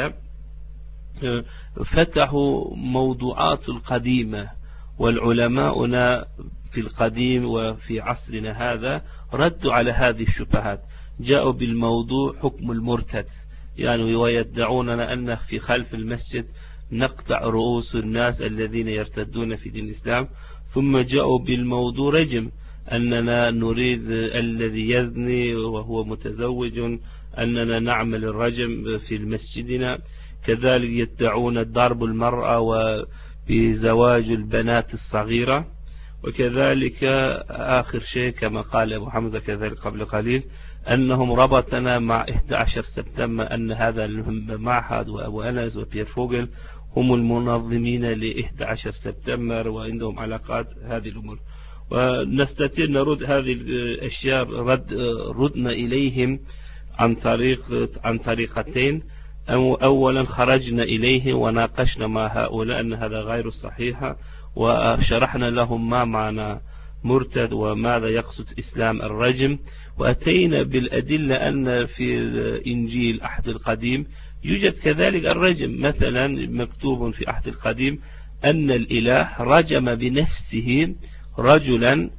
فتحوا موضوعات القديمة، والعلماؤنا في القديم وفي عصرنا هذا ردوا على هذه الشبهات، جاءوا بالموضوع حكم المرتد، يعني ويدعوننا أن في خلف المسجد نقطع رؤوس الناس الذين يرتدون في دين الإسلام. ثم جاءوا بالموضوع رجم، أننا نريد الذي يزني وهو متزوج أننا نعمل الرجم في مسجدنا. كذلك يدعون ضرب المرأة وبزواج البنات الصغيرة. وكذلك آخر شيء كما قال أبو حمزة كذلك قبل قليل أنهم ربطنا مع إحدى عشر سبتمبر، أن هذا المعهد وأبو أنس وبيير فوغل هم المنظمين ل إحدى عشر سبتمبر وعندهم علاقات هذه الأمور. ونستطيع نرد هذه الأشياء رد ردنا إليهم عن طريق عن طريقتين. أولا خرجنا إليه وناقشنا مع هؤلاء أن هذا غير صحيح، وشرحنا لهم ما معنى مرتد وماذا يقصد إسلام الرجم، وأتينا بالأدلة أن في الإنجيل العهد القديم يوجد كذلك الرجم. مثلا مكتوب في العهد القديم أن الإله رجم بنفسه رجلا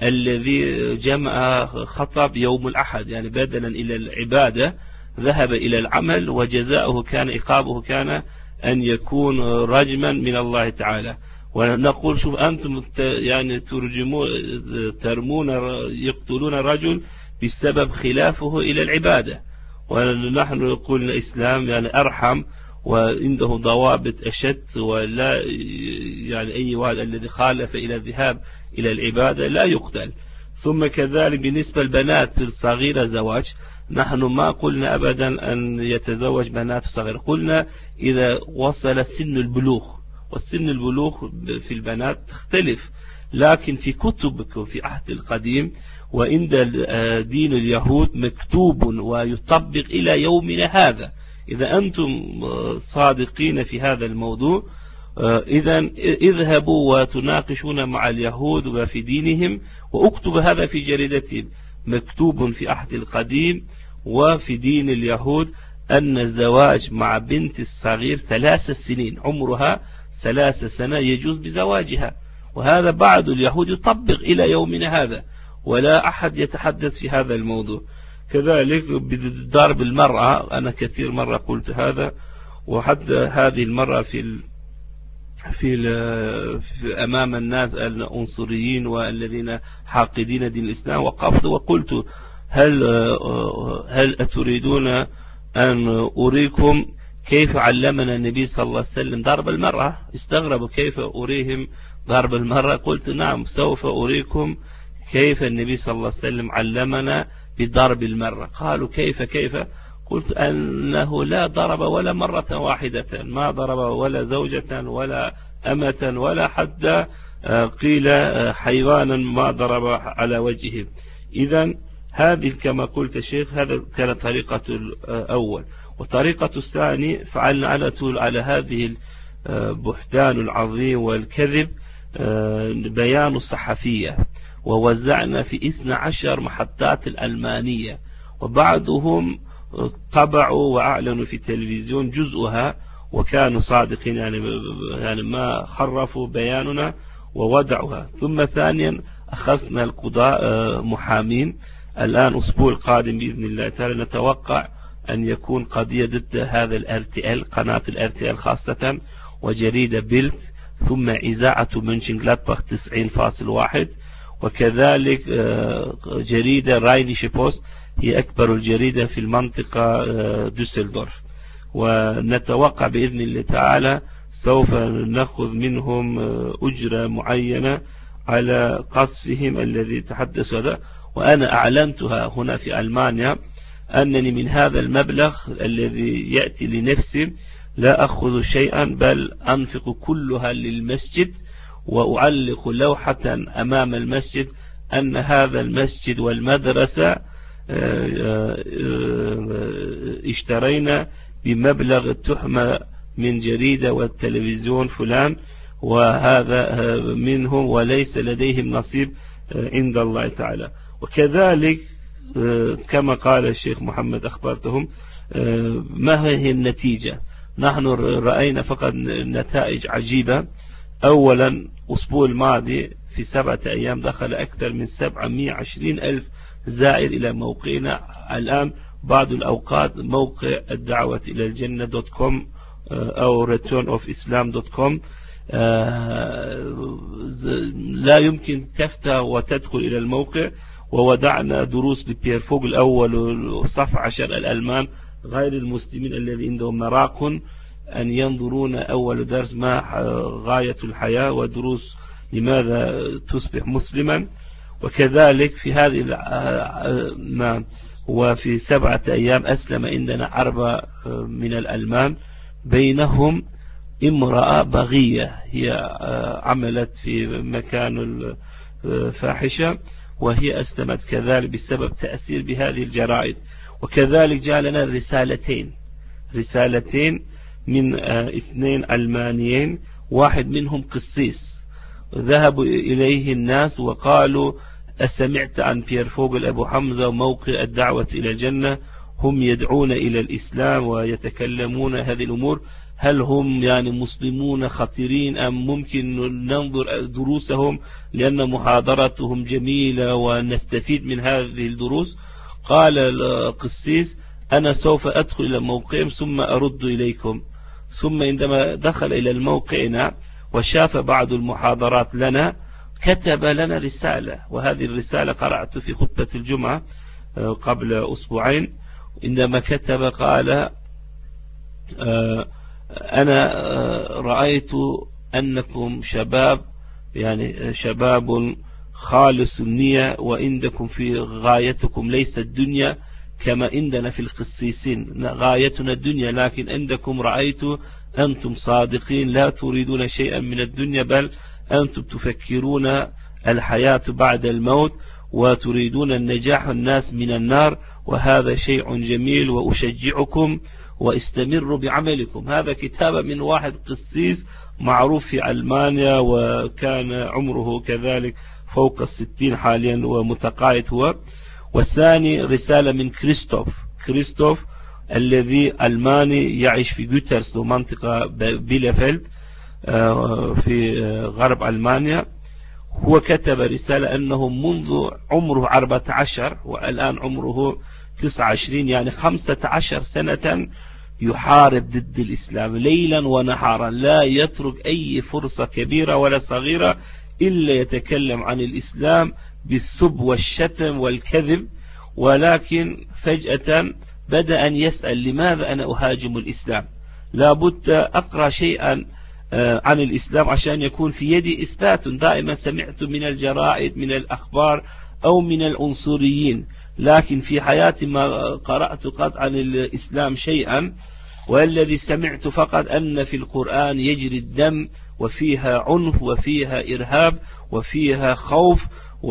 الذي جمع خطب يوم الأحد، يعني بدلا إلى العبادة ذهب إلى العمل، وجزاؤه كان عقابه كان أن يكون رجما من الله تعالى. ونقول شوف أنتم يعني ترجمون ترمون يقتلون رجل بسبب خلافه إلى العبادة، ونحن نقول الإسلام يعني أرحم وعنده ضوابط أشد، ولا يعني أي واحد الذي خالف إلى الذهاب إلى العبادة لا يقتل. ثم كذلك بالنسبة للبنات الصغيرة زواج، نحن ما قلنا أبدا أن يتزوج بنات صغيرة، قلنا إذا وصل سن البلوغ، والسن البلوغ في البنات تختلف. لكن في كتبك في عهد القديم وعند دين اليهود مكتوب ويطبق إلى يومنا هذا. إذا أنتم صادقين في هذا الموضوع إذا اذهبوا وتناقشون مع اليهود وفي دينهم، واكتب هذا في جريدتهم، مكتوب في عهد القديم وفي دين اليهود أن الزواج مع بنت الصغير ثلاث سنين، عمرها ثلاث سنة يجوز بزواجها، وهذا بعض اليهود يطبق إلى يومنا هذا، ولا أحد يتحدث في هذا الموضوع. كذلك بضرب المرأة، أنا كثير مرة قلت هذا، وحتى هذه المرة في ال في, في أمام الناس العنصريين والذين حاقدين دين الإسلام، وقفت وقلت هل هل تريدون أن أريكم كيف علمنا النبي صلى الله عليه وسلم ضرب المرأة؟ استغربوا كيف أريهم ضرب المرأة؟ قلت نعم سوف أريكم كيف النبي صلى الله عليه وسلم علمنا بضرب المرأة. قالوا كيف كيف؟ قلت أنه لا ضرب ولا مرة واحدة، ما ضرب ولا زوجة ولا أمة ولا حتى قيل حيوانا ما ضرب على وجهه. إذن هذه كما قلت شيخ هذا كانت طريقة الأول. وطريقة الثاني فعلنا على طول على هذه البهتان العظيم والكذب بيان الصحفية، ووزعنا في اثنتي عشرة محطات الألمانية، وبعضهم طبعوا وأعلنوا في التلفزيون جزءها وكانوا صادقين، يعني يعني ما خرفوا بياننا ووضعوها. ثم ثانيا أخذنا القضاء محامين، الآن أسبوع القادم بإذن الله تعالى نتوقع أن يكون قضية ضد هذا الار تي ال، قناة الار تي ال خاصة، وجريدة بيلت، ثم إذاعة منشنغلادباخ تسعين فاصل واحد، وكذلك جريدة راينيشي بوست هي أكبر الجريدة في المنطقة دوسلدورف. ونتوقع بإذن الله تعالى سوف نأخذ منهم أجرة معينة على قصفهم الذي تحدثوا هذا. وأنا أعلنتها هنا في ألمانيا أنني من هذا المبلغ الذي يأتي لنفسي لا أخذ شيئا بل أنفق كلها للمسجد، وأعلق لوحة أمام المسجد أن هذا المسجد والمدرسة اشترينا بمبلغ التحمة من جريدة والتلفزيون فلان، وهذا منهم وليس لديهم نصيب عند الله تعالى. وكذلك كما قال الشيخ محمد أخبرتهم ما هي النتيجة. نحن رأينا فقط نتائج عجيبة. أولا أسبوع الماضي في سبعة أيام دخل أكثر من سبعمائة وعشرين ألف زائر إلى موقعنا. الآن بعض الأوقات موقع الدعوة إلى الجنة دوت كوم أو return of islam دوت كوم لا يمكن تفتح وتدخل إلى الموقع. ووضعنا دروس لبيير فوغ الأول وصف عشر الألمان غير المسلمين الذي عندهم مراق أن ينظرون أول درس ما غاية الحياة ودروس لماذا تصبح مسلما. وكذلك في هذه ما وفي سبعة أيام أسلم عندنا أربعة من الألمان، بينهم امرأة بغية هي عملت في مكان الفاحشة وهي أسلمت كذلك بسبب تأثير بهذه الجرائد. وكذلك جاء لنا رسالتين رسالتين من اثنين ألمانيين، واحد منهم قسيس، ذهبوا إليه الناس وقالوا أسمعت عن بيير فوغل أبو حمزة وموقع الدعوة إلى الجنة، هم يدعون إلى الإسلام ويتكلمون هذه الأمور، هل هم يعني مسلمون خطيرين أم ممكن ننظر دروسهم لأن محاضرتهم جميلة ونستفيد من هذه الدروس؟ قال القسيس أنا سوف أدخل إلى موقعهم ثم أرد إليكم. ثم عندما دخل إلى الموقعنا وشاف بعض المحاضرات لنا كتب لنا رسالة، وهذه الرسالة قرأت في خطبة الجمعة قبل أسبوعين. عندما كتب قال أنا رأيت أنكم شباب يعني شباب خالص النية، وعندكم في غايتكم ليس الدنيا كما عندنا في القسيسين، غايتنا الدنيا، لكن عندكم رأيت أنتم صادقين لا تريدون شيئا من الدنيا بل أنتم تفكرون الحياة بعد الموت وتريدون النجاح الناس من النار، وهذا شيء جميل وأشجعكم واستمروا بعملكم. هذا كتابة من واحد قسيس معروف في ألمانيا وكان عمره كذلك فوق الستين حاليا ومتقاعد هو. والثاني رسالة من كريستوف كريستوف الذي ألماني يعيش في جوترس منطقة بيلفيلد في غرب ألمانيا. هو كتب رسالة أنه منذ عمره أربعة عشر والآن عمره تسعة وعشرين يعني خمسة عشر سنة يحارب ضد الإسلام ليلا ونهارا، لا يترك أي فرصة كبيرة ولا صغيرة إلا يتكلم عن الإسلام بالسب والشتم والكذب. ولكن فجأة بدأ أن يسأل لماذا أنا أهاجم الإسلام؟ لابد أقرأ شيئا عن الإسلام عشان يكون في يدي إثبات. دائما سمعت من الجرائد من الأخبار أو من العنصريين، لكن في حياتي ما قرأت قط عن الإسلام شيئا، والذي سمعت فقط أن في القرآن يجري الدم وفيها عنف وفيها إرهاب وفيها خوف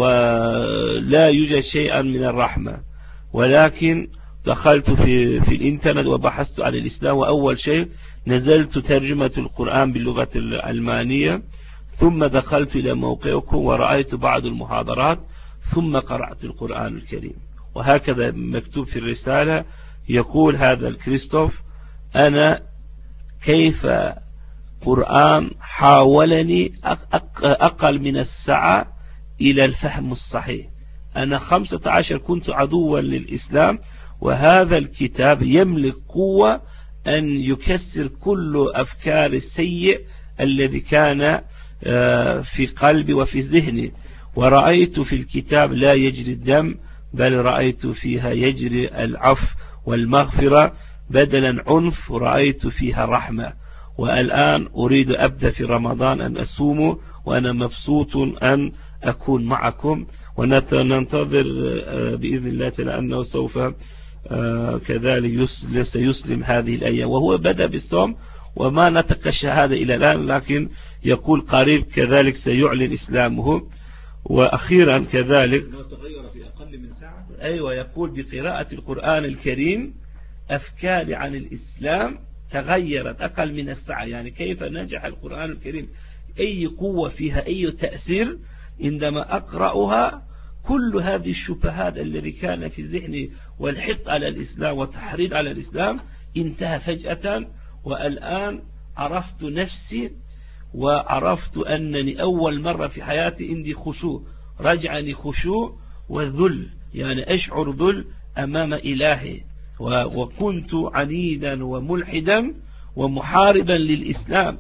ولا يوجد شيئا من الرحمة. ولكن دخلت في, في الإنترنت وبحثت عن الإسلام، وأول شيء نزلت ترجمة القرآن باللغة الألمانية، ثم دخلت إلى موقعكم ورأيت بعض المحاضرات، ثم قرأت القرآن الكريم. وهكذا مكتوب في الرسالة يقول هذا الكريستوف أنا كيف قرآن حاولني أقل من الساعة إلى الفهم الصحيح. أنا خمسة عشر كنت عدوا للإسلام، وهذا الكتاب يملك قوة أن يكسر كل أفكار السيء الذي كان في قلبي وفي ذهني. ورأيت في الكتاب لا يجري الدم بل رأيت فيها يجري العفو والمغفرة بدلا عنف، ورأيت فيها رحمة. والآن أريد أبدأ في رمضان أن أصوم وأنا مبسوط أن أكون معكم، وننتظر بإذن الله تعالى أنه سوف كذلك سيسلم هذه الأيام، وهو بدأ بالصوم وما نطق الشهادة إلى الآن، لكن يقول قريب كذلك سيعلن إسلامه. وأخيرا كذلك تغير في أقل من ساعة. أيوة، يقول بقراءة القرآن الكريم أفكاري عن الإسلام تغيرت أقل من الساعة. يعني كيف نجح القرآن الكريم، أي قوة فيها، أي تأثير عندما أقرأها، كل هذه الشبهات الذي كان في ذهني والحق على الإسلام وتحريض على الإسلام انتهى فجأة. والآن عرفت نفسي وعرفت أنني أول مرة في حياتي عندي خشوع، رجعني خشوع وذل، يعني أشعر ذل أمام إلهي، وكنت عنيدا وملحدا ومحاربا للإسلام.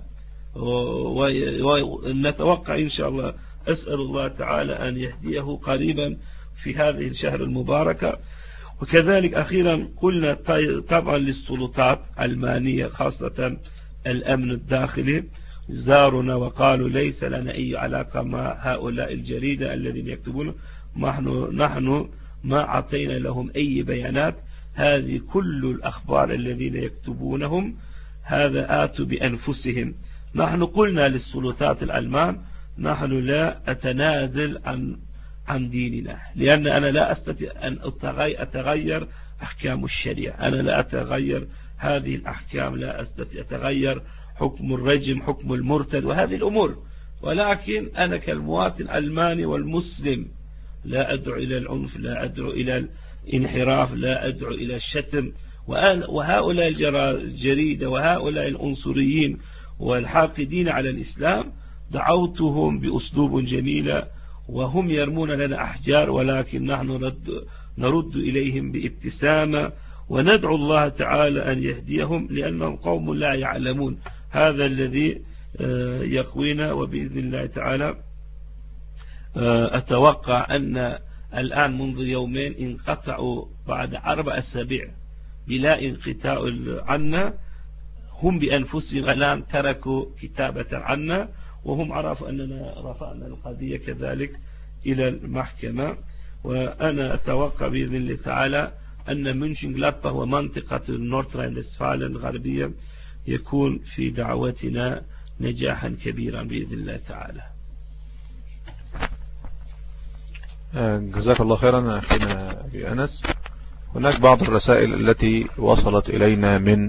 ونتوقع إن شاء الله، أسأل الله تعالى أن يهديه قريبا في هذه الشهر المباركة. وكذلك أخيرا قلنا طبعا للسلطات المانية خاصة الأمن الداخلي زارنا وقالوا ليس لنا أي علاقة مع هؤلاء الجريدة الذين يكتبون، نحن نحن ما أعطينا لهم أي بيانات، هذه كل الأخبار الذين يكتبونهم هذا آتوا بأنفسهم. نحن قلنا للسلطات الألمان نحن لا أتنازل عن عن ديننا، لأن أنا لا أستطيع أن أتغير أحكام الشريعة، أنا لا أتغير هذه الأحكام، لا أستطيع أتغير حكم الرجم، حكم المرتد وهذه الأمور، ولكن أنا كالمواطن الألماني والمسلم لا أدعو إلى العنف، لا أدعو إلى الانحراف، لا أدعو إلى الشتم. وهؤلاء الجريدة وهؤلاء العنصريين والحاقدين على الإسلام دعوتهم بأسلوب جميل، وهم يرمون لنا أحجار، ولكن نحن نرد, نرد إليهم بابتسامة، وندعو الله تعالى أن يهديهم لأنهم قوم لا يعلمون. هذا الذي يقوينا، وبإذن الله تعالى أتوقع أن الآن منذ يومين انقطعوا بعد أربع أسابيع بلا انقطاع عنا، هم بأنفسهم الآن تركوا كتابة عنا، وهم عرفوا أننا رفعنا القضية كذلك إلى المحكمة. وأنا أتوقع بإذن الله تعالى أن منشنغلادباخ ومنطقة نورث راين وستفاليا الغربية يكون في دعوتنا نجاحا كبيرا بإذن الله تعالى. جزاك الله خيرا أخينا أبي أنس. هناك بعض الرسائل التي وصلت إلينا من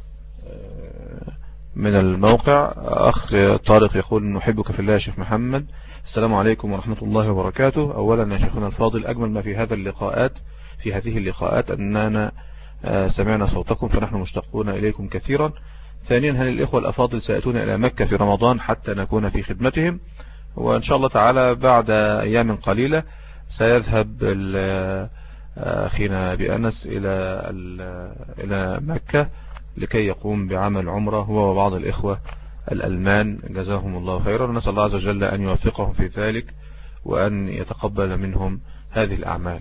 من الموقع. أخ طارق يقول: نحبك في الله يا شيخ محمد، السلام عليكم ورحمة الله وبركاته. أولا يا شيخنا الفاضل، أجمل ما في هذا اللقاءات في هذه اللقاءات أننا سمعنا صوتكم، فنحن مشتاقون إليكم كثيرا. ثانيا، هل الإخوة الأفاضل سيأتون إلى مكة في رمضان حتى نكون في خدمتهم؟ وإن شاء الله تعالى بعد أيام قليلة سيذهب أخينا أبي أنس إلى إلى مكة لكي يقوم بعمل عمرة هو وبعض الإخوة الألمان جزاهم الله خيرا، ونسأل الله عز وجل أن يوفقهم في ذلك وأن يتقبل منهم هذه الأعمال.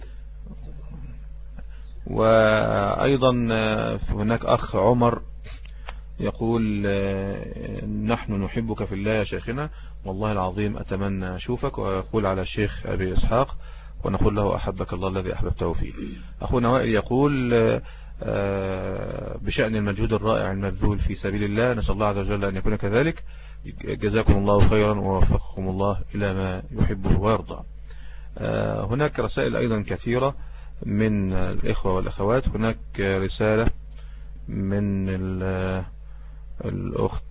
وأيضا هناك أخ عمر يقول: نحن نحبك في الله يا شيخنا، والله العظيم أتمنى أشوفك. ويقول على الشيخ أبي إسحاق ونقول له: أحبك الله الذي أحببته فيه. أخونا وائل يقول: بشأن المجهود الرائع المبذول في سبيل الله، نسأل الله عز وجل أن يكون كذلك. جزاكم الله خيرا ووفقكم الله إلى ما يحبه ويرضى. هناك رسائل أيضا كثيرة من الإخوة والأخوات. هناك رسالة من الأخت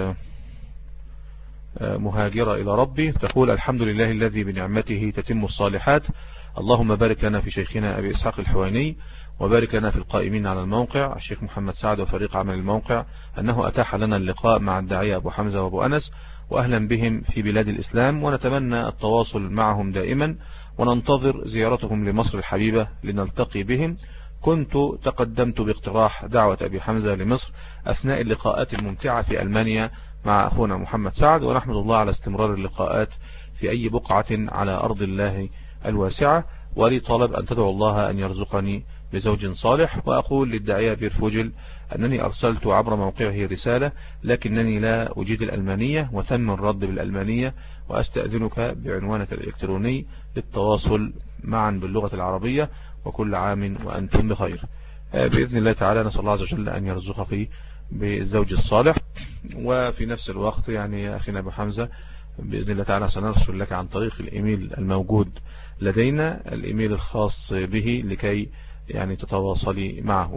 مهاجرة إلى ربي تقول: الحمد لله الذي بنعمته تتم الصالحات، اللهم بارك لنا في شيخنا أبي إسحاق الحويني، وبارك لنا في القائمين على الموقع الشيخ محمد سعد وفريق عمل الموقع، أنه أتاح لنا اللقاء مع الداعية أبو حمزة وأبو أنس، وأهلا بهم في بلاد الإسلام، ونتمنى التواصل معهم دائما، وننتظر زيارتهم لمصر الحبيبة لنلتقي بهم. كنت تقدمت باقتراح دعوة أبي حمزة لمصر أثناء اللقاءات الممتعة في ألمانيا مع أخونا محمد سعد، ونحمد الله على استمرار اللقاءات في أي بقعة على أرض الله الواسعة. ولي طلب أن تدعو الله أن يرزقني بزوج صالح. وأقول للداعية بيرفوجل أنني أرسلت عبر موقعه رسالة، لكنني لا أجيد الألمانية وتم الرد بالألمانية، وأستأذنك بعنوانك الإلكتروني للتواصل معا باللغة العربية، وكل عام وأنتم بخير. بإذن الله تعالى نسأل الله عز وجل أن يرزقك بالزوج الصالح. وفي نفس الوقت يعني أخينا أبو حمزة بإذن الله تعالى سنرسل لك عن طريق الإيميل الموجود لدينا الإيميل الخاص به لكي يعني تتواصلي معه.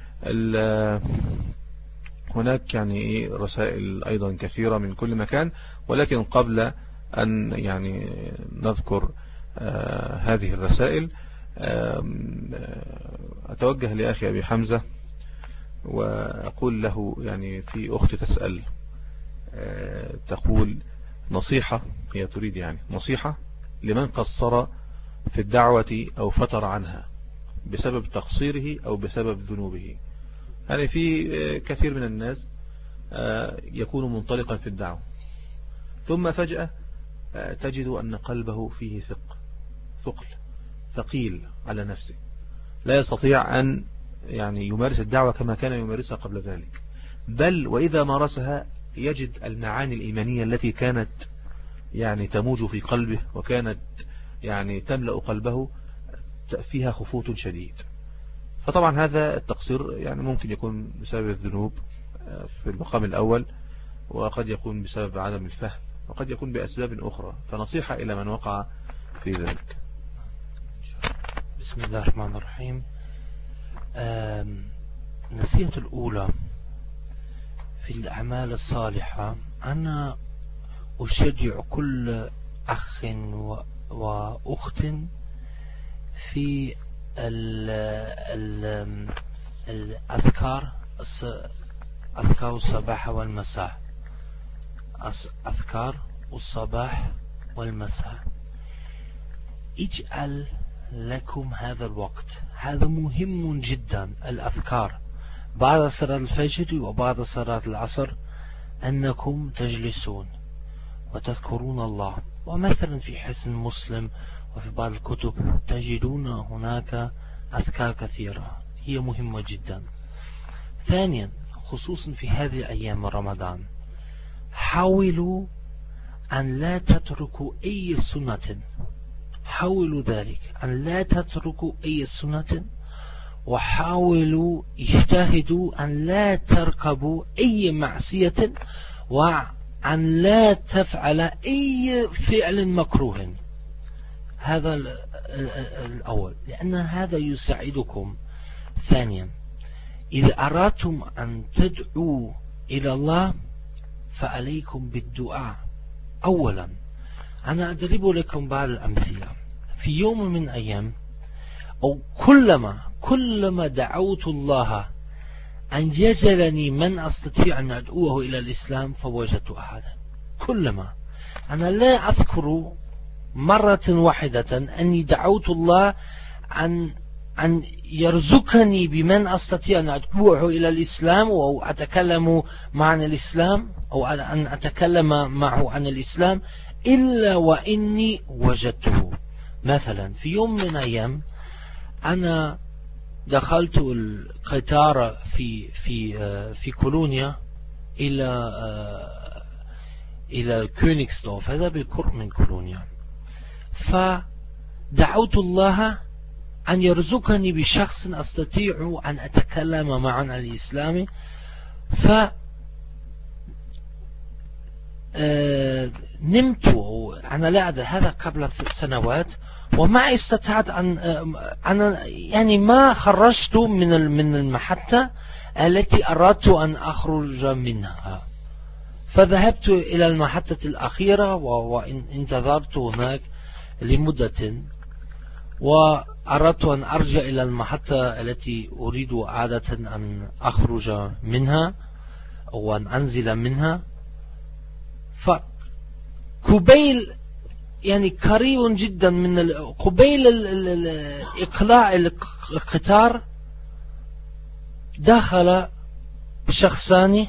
هناك يعني رسائل أيضا كثيرة من كل مكان، ولكن قبل أن يعني نذكر آه هذه الرسائل آه أتوجه لأخي أبي حمزة وأقول له يعني في أخت تسأل آه تقول نصيحة، هي تريد يعني نصيحة لمن قصر في الدعوة أو فتر عنها بسبب تقصيره أو بسبب ذنوبه. يعني في كثير من الناس يكون منطلقا في الدعوة ثم فجأة تجد أن قلبه فيه ثق ثقل ثقيل على نفسه، لا يستطيع أن يعني يمارس الدعوة كما كان يمارسها قبل ذلك، بل وإذا مارسها يجد المعاني الإيمانية التي كانت يعني تموج في قلبه وكانت يعني تملأ قلبه فيها خفوت شديد. فطبعا هذا التقصير يعني ممكن يكون بسبب الذنوب في المقام الأول، وقد يكون بسبب عدم الفهم، وقد يكون بأسباب أخرى. فنصيحة إلى من وقع في ذلك. بسم الله الرحمن الرحيم. نصيحة الأولى في الأعمال الصالحة، أنا أشجع كل أخ وأخت في ال ال الأذكار أذكار الصباح والمساء أذكار الصباح والمساء. اجعل لكم هذا الوقت، هذا مهم جدا. الأذكار بعد صلاة الفجر وبعد صلاة العصر أنكم تجلسون وتذكرون الله. ومثلا في حسن مسلم وفي بعض الكتب تجدون هناك أذكار كثيرة هي مهمة جدا. ثانيا، خصوصا في هذه الأيام رمضان، حاولوا أن لا تتركوا أي سنة، حاولوا ذلك أن لا تتركوا أي سنة، وحاولوا اجتهدوا أن لا تركبوا أي معصية، وأن لا تفعل أي فعل مكروه. هذا الأول، لأن هذا يساعدكم. ثانيا، إذا أردتم أن تدعوا إلى الله فعليكم بالدعاء. أولا، أنا أضرب لكم بعض الأمثلة. في يوم من الأيام، أو كلما كلما دعوت الله أن يجعلني من أستطيع أن أدعوه إلى الإسلام فوجدت أحدا. كلما، أنا لا أذكر مرة واحدة أني دعوت الله أن أن يرزقني بمن أستطيع أن أدعوه إلى الإسلام أو أتكلم معه عن الإسلام أو أن أتكلم معه عن الإسلام إلا وإني وجدته. مثلا في يوم من الأيام أنا دخلت القطار في في في كولونيا إلى إلى كونيغسدورف، هذا بالقرب من كولونيا. فدعوت الله أن يرزقني بشخص أستطيع أن أتكلم معه عن الإسلام. ف نمت أنا لا أدري، هذا قبل سنوات، وما استطعت أن أنا يعني ما خرجت من من المحطة التي أردت أن أخرج منها. فذهبت إلى المحطة الأخيرة وانتظرت هناك لمدة، وأردت أن أرجع إلى المحطة التي أريد عادة أن أخرج منها أو أن أنزل منها. فقبيل يعني قريب جدا من قبيل إقلاع القطار دخل شخصان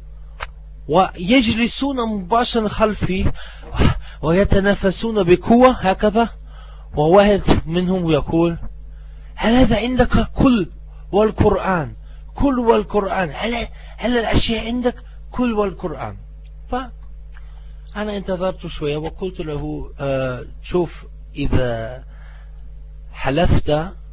ويجلسون مباشرة خلفي ويتنافسون بقوة هكذا، وواحد منهم يقول: هل هذا عندك كل والقرآن؟ كل والقرآن، هل هل الأشياء عندك كل والقرآن؟ فأنا انتظرت شوية وقلت له: آه شوف، إذا حلفت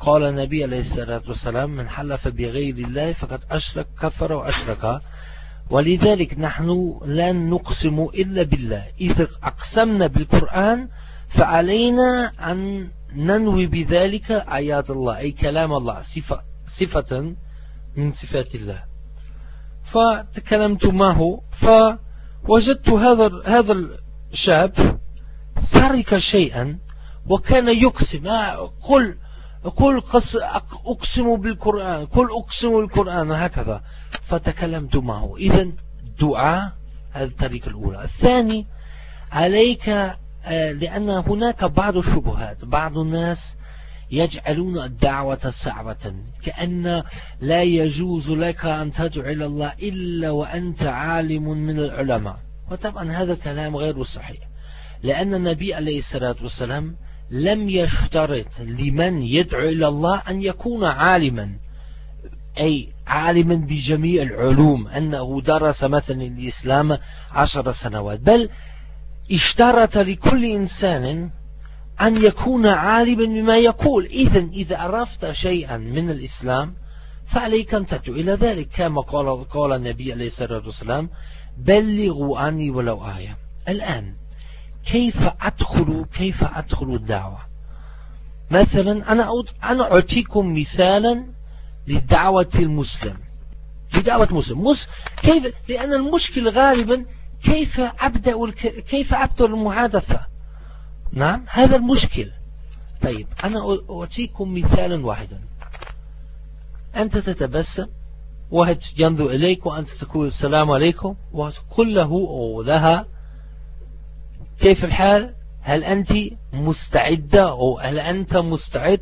قال النبي عليه الصلاة والسلام من حلف بغير الله فقد أشرك كفر وأشرك. ولذلك نحن لا نقسم إلا بالله. إذا أقسمنا بالقرآن فعلينا أن ننوي بذلك آيات الله أي كلام الله، صفة, صفة من صفات الله. فتكلمت معه فوجدت هذا هذا الشاب سرق شيئا وكان يقسم قل قل أقسم بالقرآن قل أقسم بالقرآن هكذا. فتكلمت معه. إذن دعاء هذه الطريقة الأولى. الثاني عليك، لأن هناك بعض الشبهات، بعض الناس يجعلون الدعوة صعبة، كأن لا يجوز لك أن تدعو إلى الله إلا وأنت عالم من العلماء. وطبعا هذا كلام غير صحيح، لأن النبي عليه الصلاة والسلام لم يشترط لمن يدعو إلى الله أن يكون عالما، أي عالما بجميع العلوم، أنه درس مثلا الإسلام عشر سنوات، بل اشترط لكل إنسان أن يكون عالما بما يقول. إذن إذا عرفت شيئا من الإسلام فعليك أن تدعو إلى ذلك، كما قال, قال النبي عليه الصلاة والسلام بلغوا عني ولو آية. الآن كيف أدخل كيف أدخل الدعوة؟ مثلا أنا أنا أعطيكم مثالا لدعوة المسلم، لدعوة مسلم مس كيف، لأن المشكل غالبا كيف أبدأ كيف أبدأ المحادثة. نعم هذا المشكل. طيب أنا أعطيكم مثالا واحدا. أنت تتبسم، واحد ينظر إليك وأنت تقول السلام عليكم، وتقول له أو لها كيف الحال؟ هل أنت مستعدة أو هل أنت مستعد؟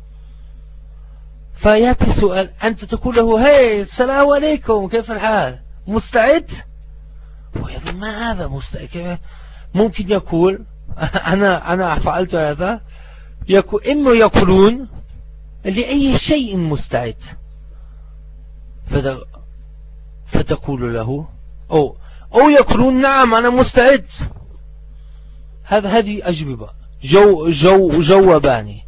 فيأتي السؤال، أنت تقول له هاي السلام عليكم كيف الحال؟ مستعد؟ ويقول ما هذا مستعد؟ ممكن يقول أنا أنا فعلت هذا، يقول إما يقولون لأي شيء مستعد، فتقول له أو أو يقولون نعم أنا مستعد. هذا هذه أجوبة جو جو جواباني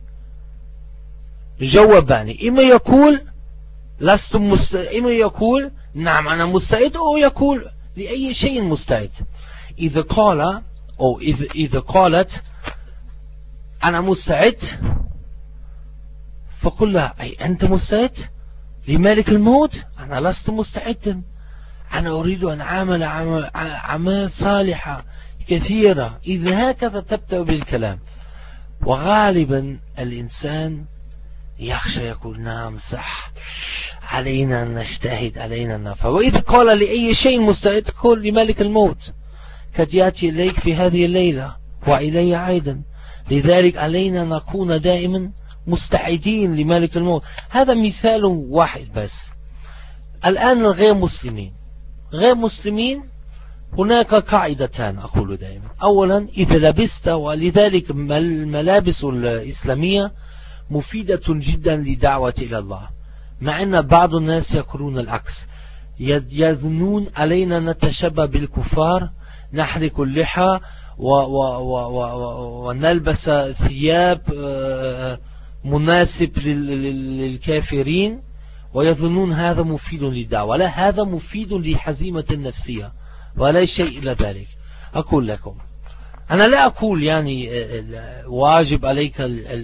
جواباني إما يقول لست مستعد، إما يقول نعم أنا مستعد، أو يقول لأي شيء مستعد. إذا قال أو إذا إذا قالت أنا مستعد فقل لها أي أنت مستعد لملك الموت؟ أنا لست مستعدا، أنا أريد أن أعمل أعمال صالحة كثيرة. إذا هكذا تبدأ بالكلام، وغالبا الإنسان يخشى يقول نعم صح علينا أن نجتهد علينا أن نفعل. وإذا قال لأي شيء مستعد قل لملك الموت قد يأتي إليك في هذه الليلة وإلي أيضا، لذلك علينا نكون دائما مستعدين لملك الموت. هذا مثال واحد بس. الآن غير مسلمين غير مسلمين هناك قاعدتان أقول دائما. أولا إذا لبست، ولذلك الملابس الإسلامية مفيدة جدا لدعوة إلى الله، مع أن بعض الناس يقولون العكس، يظنون علينا نتشبه بالكفار، نحرق اللحى ونلبس ثياب مناسب للكافرين، ويظنون هذا مفيد للدعوة. لا، هذا مفيد لحزيمة النفسية ولا شيء إلا ذلك. أقول لكم، أنا لا أقول يعني واجب عليك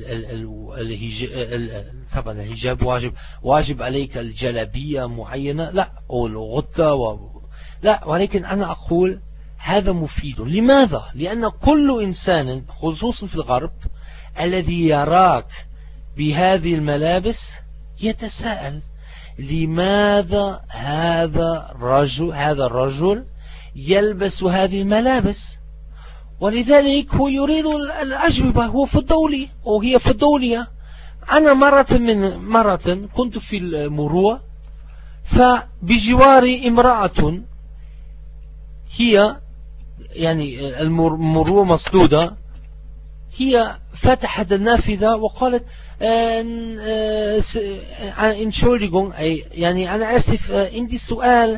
طبعا الحجاب واجب واجب عليك الجلابية معينة، لا، أو الغطة و... لا، ولكن أنا أقول هذا مفيد. لماذا؟ لأن كل إنسان خصوصا في الغرب الذي يراك بهذه الملابس يتساءل لماذا هذا الرجل هذا الرجل يلبس هذه الملابس، ولذلك هو يريد الأجوبة. هو فضولي أو هي فضولية. أنا مرة من مرة كنت في المروة، فبجواري امرأة هي يعني المروة مسدودة، هي فتحت النافذة وقالت انشوليغون، يعني أنا أسف عندي سؤال،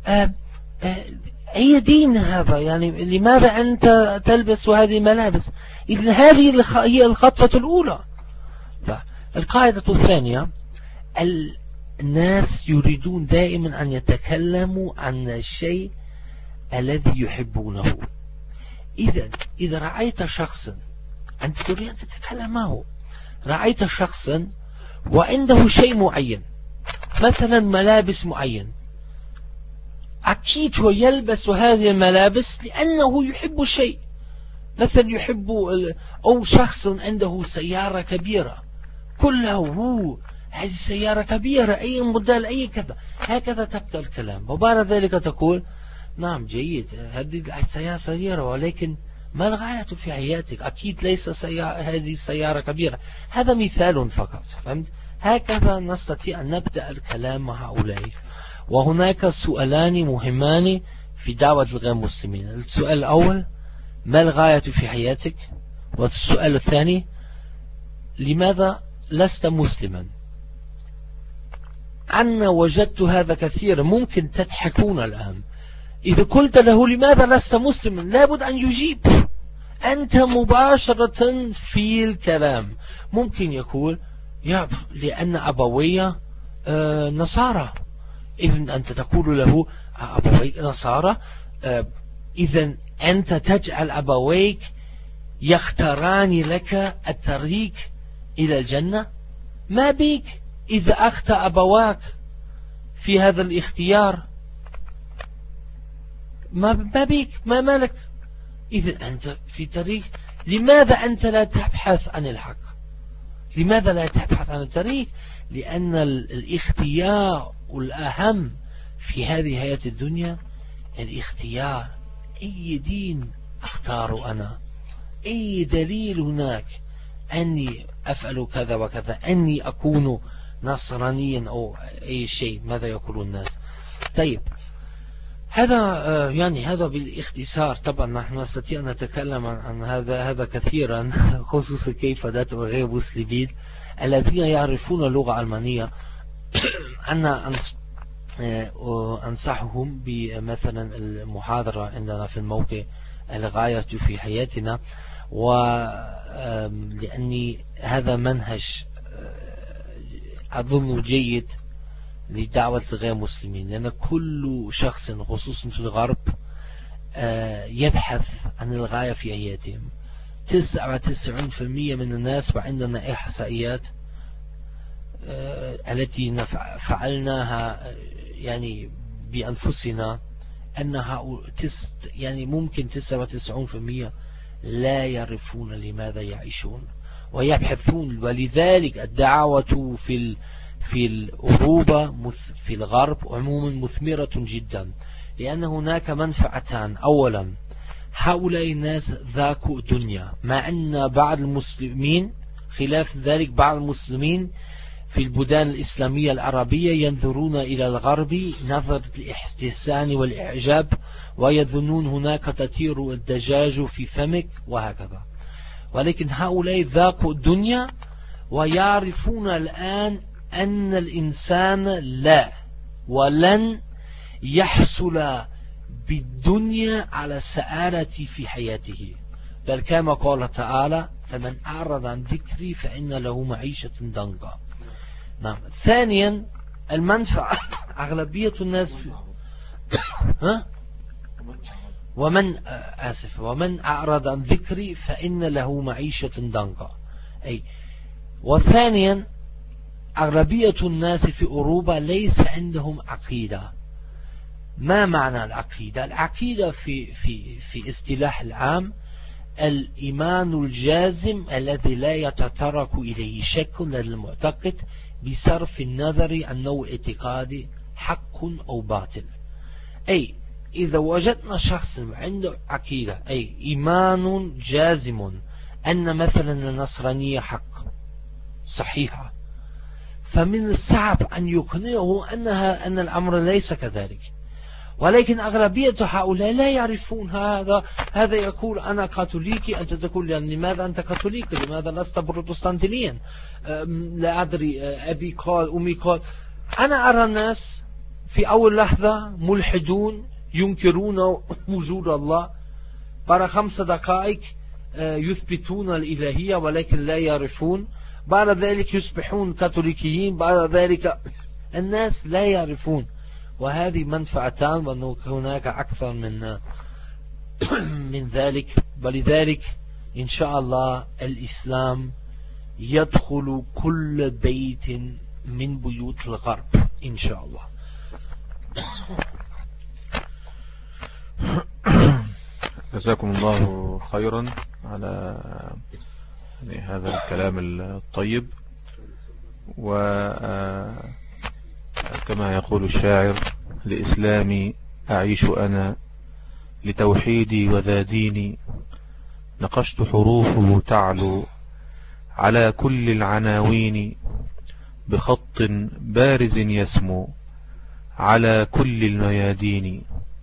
أي دين هذا؟ يعني لماذا أنت تلبس هذه الملابس؟ إذن هذه هي الخطوة الأولى. القاعدة الثانية: الناس يريدون دائما أن يتكلموا عن الشيء الذي يحبونه. إذا إذا رأيت شخصا، أنت تريد أن تتكلم معه، رأيت شخصا وعنده شيء معين، مثلا ملابس معين، أكيد هو يلبس هذه الملابس لأنه يحب شيء، مثلا يحب، أو شخص عنده سيارة كبيرة كله هذه سيارة كبيرة، أي موديل أي كذا، هكذا تبدأ الكلام. وبعد ذلك تقول: نعم جيد، هذه السيارة صغيرة، ولكن ما الغاية في حياتك؟ أكيد ليس سيارة، هذه سيارة كبيرة. هذا مثال فقط، فهمت؟ هكذا نستطيع أن نبدأ الكلام مع هؤلاء. وهناك سؤالان مهمان في دعوة الغير مسلمين. السؤال الأول: ما الغاية في حياتك؟ والسؤال الثاني: لماذا لست مسلما؟ أنا وجدت هذا كثيرا. ممكن تضحكون الآن إذا قلت له لماذا لست مسلما، لابد أن يجيب أنت مباشرة في الكلام. ممكن يقول: يا لأن أبوي آه نصارى. إذن أنت تقول له: أبويك نصارى، آه إذن أنت تجعل أبويك يختاران لك الطريق إلى الجنة؟ ما بيك إذا أخطأ أبواك في هذا الاختيار؟ ما ما بيك، ما مالك؟ إذا أنت في طريق. لماذا أنت لا تبحث عن الحق؟ لماذا لا تبحث عن الطريق؟ لأن الاختيار الأهم في هذه حياة الدنيا الاختيار. أي دين أختار أنا؟ أي دليل هناك أني أفعل كذا وكذا، أني أكون نصرانيا أو أي شيء؟ ماذا يقول الناس؟ طيب، هذا يعني هذا بالاختصار. طبعا نحن نستطيع أن نتكلم عن هذا هذا كثيرا، خصوصا كيف ندعو غير مسلمين الذين يعرفون اللغة الألمانية. أنا أنصحهم بمثلا المحاضرة عندنا في الموقع الغاية في حياتنا، ولأني هذا منهج أظن جيد لدعوة غير مسلمين، لأن كل شخص خصوصا في الغرب يبحث عن الغاية في حياتهم. تسعة وتسعين بالمئة من الناس، وعندنا إحصائيات التي فعلناها يعني بأنفسنا، أنها يعني ممكن تسعة وتسعين بالمئة لا يعرفون لماذا يعيشون ويبحثون. ولذلك الدعوة في في أوروبا في الغرب عموما مثمرة جدا، لأن هناك منفعتان. أولا، هؤلاء الناس ذاكوا الدنيا، مع أن بعض المسلمين خلاف ذلك، بعض المسلمين في البلدان الإسلامية العربية ينظرون إلى الغرب نظرة الاستحسان والإعجاب، ويظنون هناك تطير الدجاج في فمك وهكذا. ولكن هؤلاء ذاقوا الدنيا ويعرفون الآن أن الإنسان لا ولن يحصل بالدنيا على السعادة في حياته، بل كما قال تعالى: فمن أعرض عن ذكري فإن له معيشة ضنكا. نعم. ثانيا، المنفعة. أغلبية الناس في ها؟ ومن آسف ومن أعرض عن ذكري فإن له معيشة ضنكا. أي وثانيا، أغلبية الناس في أوروبا ليس عندهم عقيدة. ما معنى العقيدة؟ العقيدة في في في اصطلاح العام الإيمان الجازم الذي لا يتطرق إليه شك للمعتقد بصرف النظر عن نوع اعتقاد حق أو باطل. أي إذا وجدنا شخص عنده عقيدة، أي إيمان جازم أن مثلا النصرانية حق صحيحة، فمن الصعب أن يقنعه أنها أن الأمر ليس كذلك. ولكن أغلبية هؤلاء لا يعرفون هذا. هذا يقول: أنا كاثوليكي. أنت تقول: يعني لماذا أنت كاثوليكي؟ لماذا لست بروتستانتيا؟ لا أدري، أبي قال، أمي قال. أنا أرى الناس في أول لحظة ملحدون ينكرون وجود الله، بعد خمس دقائق يثبتون الإلهية ولكن لا يعرفون، بعد ذلك يصبحون كاثوليكيين، بعد ذلك الناس لا يعرفون. وهذه منفعتان، وأنه هناك أكثر من من ذلك. ولذلك إن شاء الله الإسلام يدخل كل بيت من بيوت الغرب إن شاء الله. جزاكم الله خيرا على هذا الكلام الطيب. وكما يقول الشاعر: لإسلامي أعيش أنا، لتوحيدي وذا ديني، نقشت حروفه تعلو على كل العناوين، بخط بارز يسمو على كل الميادين.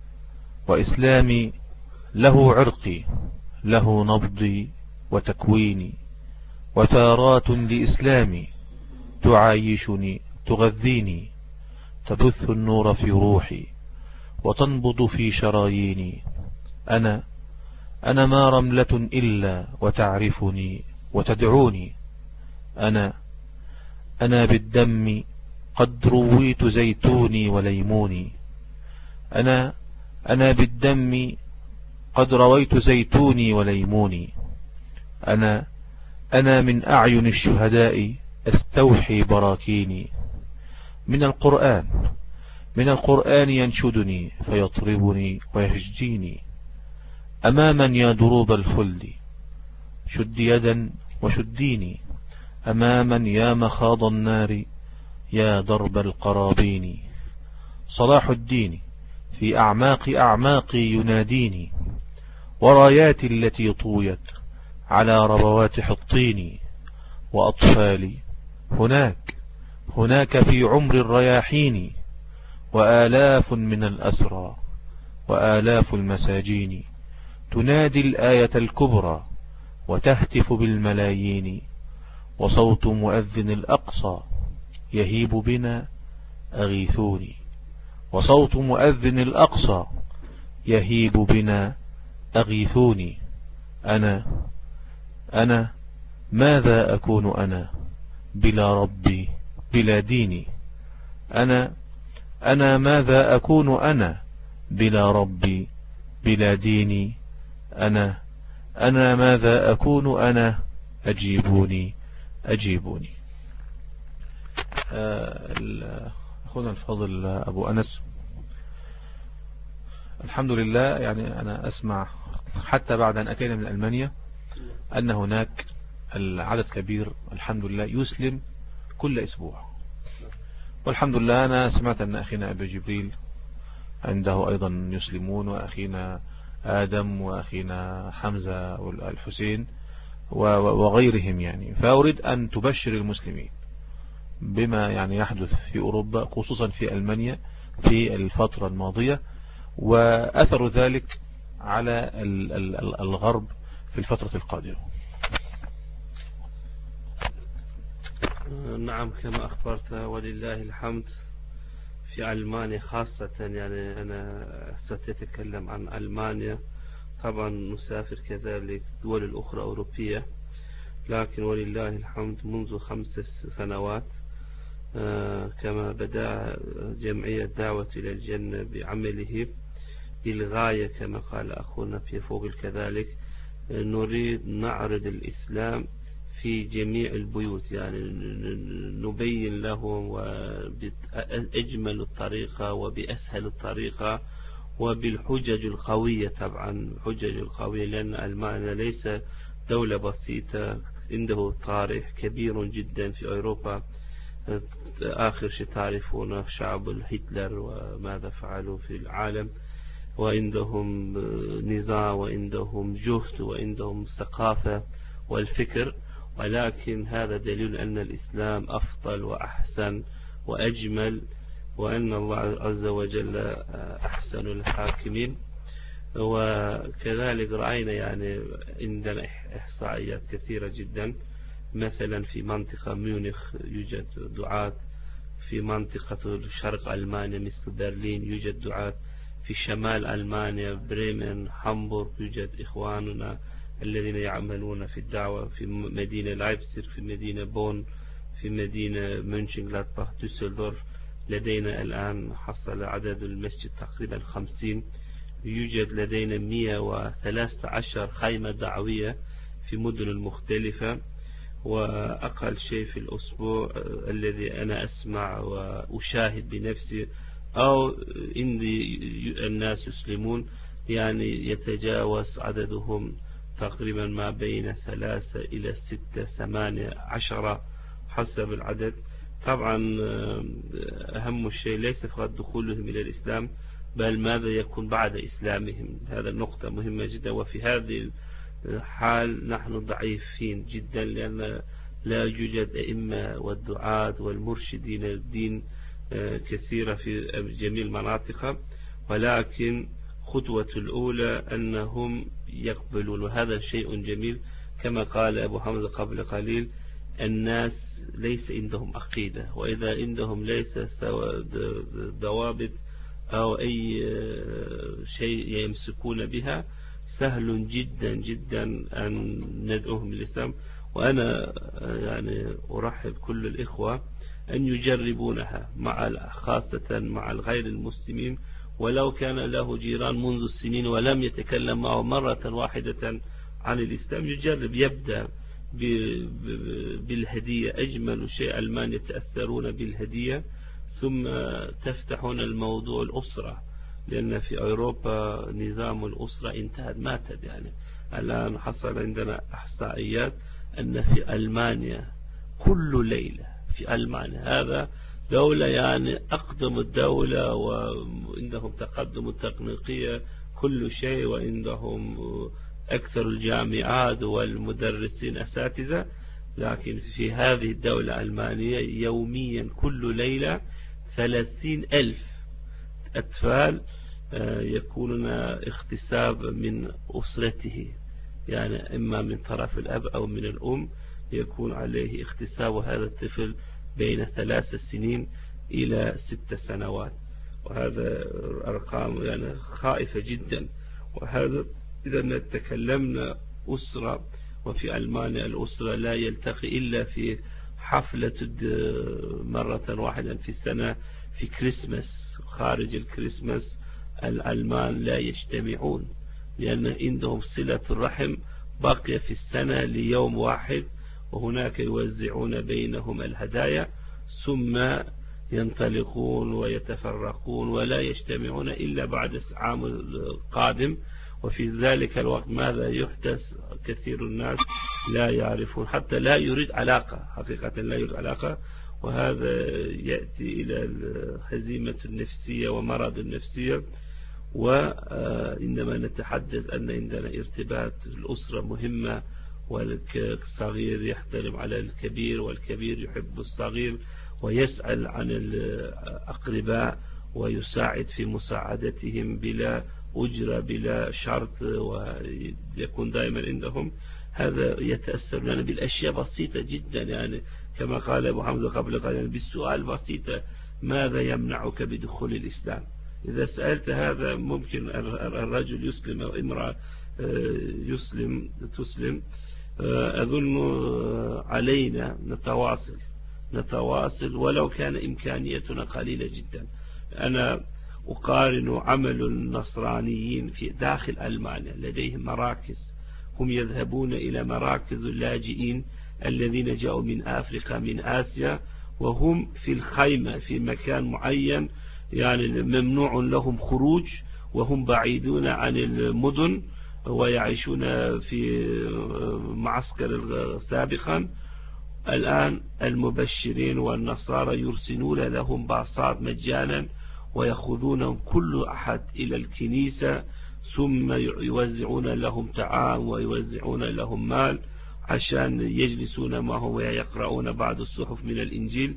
وإسلامي له عرقي، له نبضي وتكويني، وثارات لإسلامي تعايشني تغذيني، تبث النور في روحي وتنبض في شراييني. أنا أنا ما رملة إلا وتعرفني وتدعوني. أنا أنا بالدم قد رويت زيتوني وليموني. أنا أنا بالدم قد رويت زيتوني وليموني. أنا أنا من أعين الشهداء أستوحي براكيني. من القرآن من القرآن ينشدني فيطربني ويهجيني. أماما يا دروب الخلد شد يدا وشديني. أماما يا مخاض النار يا درب القرابين. صلاح الدين في أعماق أعماقي يناديني، وراياتي التي طويت على ربوات حطيني. وأطفالي هناك هناك في عمر الرياحين، وآلاف من الأسرى وآلاف المساجين، تنادي الآية الكبرى وتهتف بالملايين. وصوت مؤذن الأقصى يهيب بنا أغيثوني. وصوت مؤذن الأقصى يهيب بنا أغيثوني. أنا أنا ماذا أكون أنا بلا ربي بلا ديني. أنا أنا ماذا أكون أنا بلا ربي بلا ديني. أنا أنا ماذا أكون أنا أجيبوني أجيبوني. أخونا الفاضل أبو أنس، الحمد لله، يعني أنا أسمع حتى بعد أن أتينا من ألمانيا أن هناك العدد كبير الحمد لله يسلم كل أسبوع. والحمد لله أنا سمعت أن أخينا أبي جبريل عنده أيضا يسلمون، وأخينا آدم، وأخينا حمزة والحسين وغيرهم يعني. فأريد أن تبشر المسلمين بما يعني يحدث في أوروبا، خصوصا في ألمانيا في الفترة الماضية، وأثر ذلك على الغرب في الفترة القادمة. نعم، كما أخبرت ولله الحمد في ألمانيا خاصة، يعني أنا ستتكلم عن ألمانيا، طبعا نسافر كذلك دول الأخرى أوروبية، لكن ولله الحمد منذ خمس سنوات كما بدأ جمعية دعوة إلى الجنة بعمله للغاية كما قال أخونا في فوق كذلك، نريد نعرض الإسلام في جميع البيوت، يعني نبين لهم وبأجمل الطريقة وبأسهل الطريقة وبالحجج القوية. طبعا الحجج القوية لأن ألمانيا ليس دولة بسيطة، عنده تاريخ كبير جدا في أوروبا. آخر شيء تعرفون شعب هتلر وماذا فعلوا في العالم، وعندهم نزاع وعندهم جهد وعندهم ثقافة والفكر، ولكن هذا دليل أن الإسلام أفضل وأحسن وأجمل، وأن الله عز وجل أحسن الحاكمين. وكذلك رأينا يعني عندنا إحصائيات كثيرة جدا، مثلا في منطقة ميونخ يوجد دعاة، في منطقة شرق ألمانيا مثل برلين يوجد دعاة، في شمال ألمانيا بريمن هامبورغ يوجد إخواننا الذين يعملون في الدعوة في مدينة لايبزيغ، في مدينة بون، في مدينة مونشنغلادباخ، دوسلدورف. لدينا الآن حصل عدد المسجد تقريبا خمسين. يوجد لدينا مئة وثلاثة عشر خيمة دعوية في مدن المختلفة. وأقل شيء في الأسبوع الذي أنا أسمع وأشاهد بنفسي أو عندي الناس يسلمون، يعني يتجاوز عددهم تقريبا ما بين ثلاثة إلى ستة ثمانية عشرة حسب العدد. طبعا أهم شيء ليس فقط دخولهم إلى الإسلام، بل ماذا يكون بعد إسلامهم. هذا النقطة مهمة جدا. وفي هذه الحال نحن ضعيفين جدا، لأن لا يوجد أئمة والدعاة والمرشدين الدين كثيرة في جميع المناطق، ولكن خطوة الأولى أنهم يقبلون، وهذا شيء جميل. كما قال أبو حمزة قبل قليل، الناس ليس عندهم عقيدة، وإذا عندهم ليس سوى ضوابط أو أي شيء يمسكون بها، سهل جدا جدا أن ندعوهم للإسلام. وأنا يعني أرحب كل الإخوة أن يجربونها مع خاصة مع الغير المسلمين، ولو كان له جيران منذ السنين ولم يتكلم معه مرة واحدة عن الإسلام، يجرب، يبدأ بالهدية. أجمل شيء المان يتأثرون بالهدية، ثم تفتحون الموضوع الأسرة، لأن في أوروبا نظام الأسرة انتهت، ماتت. يعني الآن حصل عندنا إحصائيات أن في ألمانيا كل ليلة في ألمانيا، هذا دولة يعني أقدم الدولة وعندهم تقدم التكنولوجيا كل شيء، وعندهم أكثر الجامعات والمدرسين أساتذة، لكن في هذه الدولة الألمانية يوميا كل ليلة ثلاثين ألف أطفال يكونون اغتصاب من أسرته، يعني إما من طرف الأب أو من الأم يكون عليه اغتصاب، وهذا الطفل بين ثلاث سنين إلى ست سنوات. وهذا أرقام يعني خائفة جدا. وهذا إذا تكلمنا أسرة، وفي ألمانيا الأسرة لا يلتقي إلا في حفلة مرة واحدة في السنة في كريسماس. خارج الكريسماس الألمان لا يجتمعون، لأن عندهم صلة الرحم باقية في السنة ليوم واحد، وهناك يوزعون بينهم الهدايا ثم ينطلقون ويتفرقون ولا يجتمعون إلا بعد العام القادم. وفي ذلك الوقت ماذا يحدث؟ كثير الناس لا يعرفون، حتى لا يريد علاقة، حقيقة لا يريد علاقة. وهذا يأتي إلى الهزيمة النفسية ومرض النفسية. وإنما نتحدث أن عندنا ارتباط الأسرة مهمة، والصغير يحترم على الكبير، والكبير يحب الصغير ويسأل عن الأقرباء ويساعد في مساعدتهم بلا أجرة بلا شرط، ويكون دائما عندهم. هذا يتأثر لنا بالأشياء بسيطة جدا، يعني كما قال أبو حمزة قبل قليل بالسؤال بسيطة: ماذا يمنعك بدخول الإسلام؟ إذا سألت هذا ممكن الرجل يسلم أو امرأة يسلم تسلم. أظن علينا نتواصل نتواصل ولو كان إمكانيتنا قليلة جدا. أنا أقارن عمل النصرانيين في داخل ألمانيا، لديهم مراكز، هم يذهبون إلى مراكز اللاجئين الذين جاءوا من أفريقيا من آسيا، وهم في الخيمة في مكان معين، يعني ممنوع لهم خروج، وهم بعيدون عن المدن ويعيشون في معسكر سابقا. الآن المبشرين والنصارى يرسلون لهم باصات مجانا، ويأخذونهم كل أحد إلى الكنيسة، ثم يوزعون لهم طعام ويوزعون لهم مال عشان يجلسون معهم ويقرؤون بعض الصحف من الإنجيل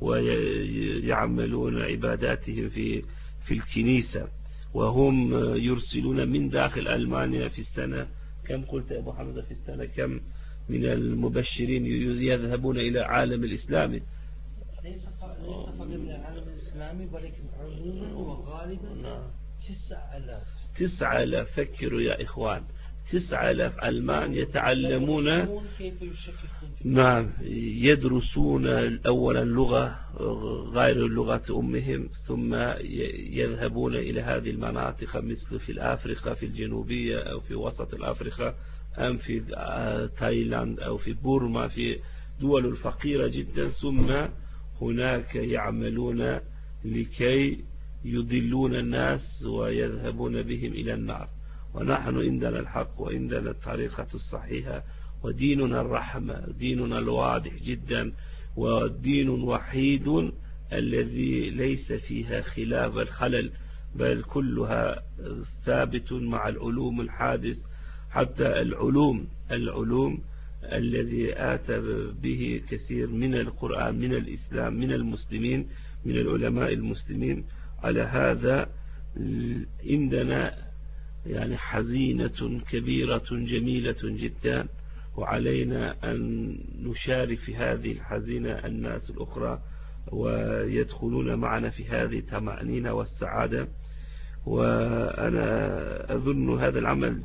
ويعملون عباداتهم في في الكنيسة. وهم يرسلون من داخل ألمانيا في السنة كم قلت أبو حمزة في السنة كم من المبشرين يذهبون إلى عالم الإسلامي؟ ليس فقط العالم الإسلامي ولكن عموما وغالبا تسعة آلاف. تسعة آلاف. فكروا يا إخوان، تسعة آلاف علمان يتعلمون، نعم، يدرسون أولا لغة غير لغة أمهم، ثم يذهبون إلى هذه المناطق مثل في الأفريقيا في الجنوبية أو في وسط الأفريقيا أم في تايلاند أو في بورما، في دول الفقيرة جدا، ثم هناك يعملون لكي يضلون الناس ويذهبون بهم إلى النار. ونحن عندنا الحق وعندنا الطريقة الصحيحة وديننا الرحمة، ديننا الواضح جدا، ودين وحيد الذي ليس فيها خلاف الخلل، بل كلها ثابت مع العلوم الحادث. حتى العلوم العلوم الذي آتى به كثير من القرآن من الإسلام من المسلمين من العلماء المسلمين. على هذا عندنا يعني حزينة كبيرة جميلة جدا، وعلينا أن نشارك في هذه الحزينة الناس الأخرى ويدخلون معنا في هذه الطمأنينة والسعادة. وأنا أظن هذا العمل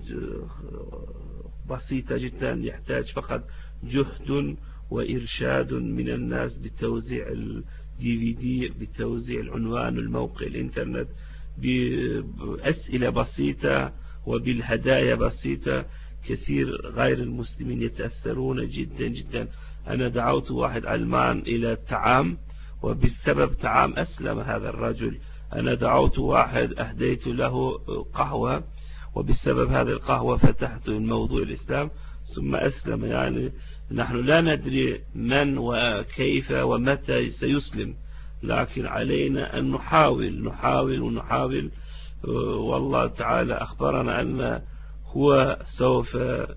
بسيط جدا، يحتاج فقط جهد وإرشاد من الناس بتوزيع الدي في دي، بتوزيع العنوان الموقع الإنترنت، بأسئلة بسيطة وبالهدايا بسيطة. كثير غير المسلمين يتأثرون جدا جدا. أنا دعوت واحد علمان إلى الطعام، وبسبب طعام أسلم هذا الرجل. أنا دعوت واحد أهديت له قهوة، وبسبب هذه القهوة فتحت الموضوع الإسلام ثم أسلم. يعني نحن لا ندري من وكيف ومتى سيسلم، لكن علينا أن نحاول نحاول ونحاول. والله تعالى أخبرنا أن هو سوف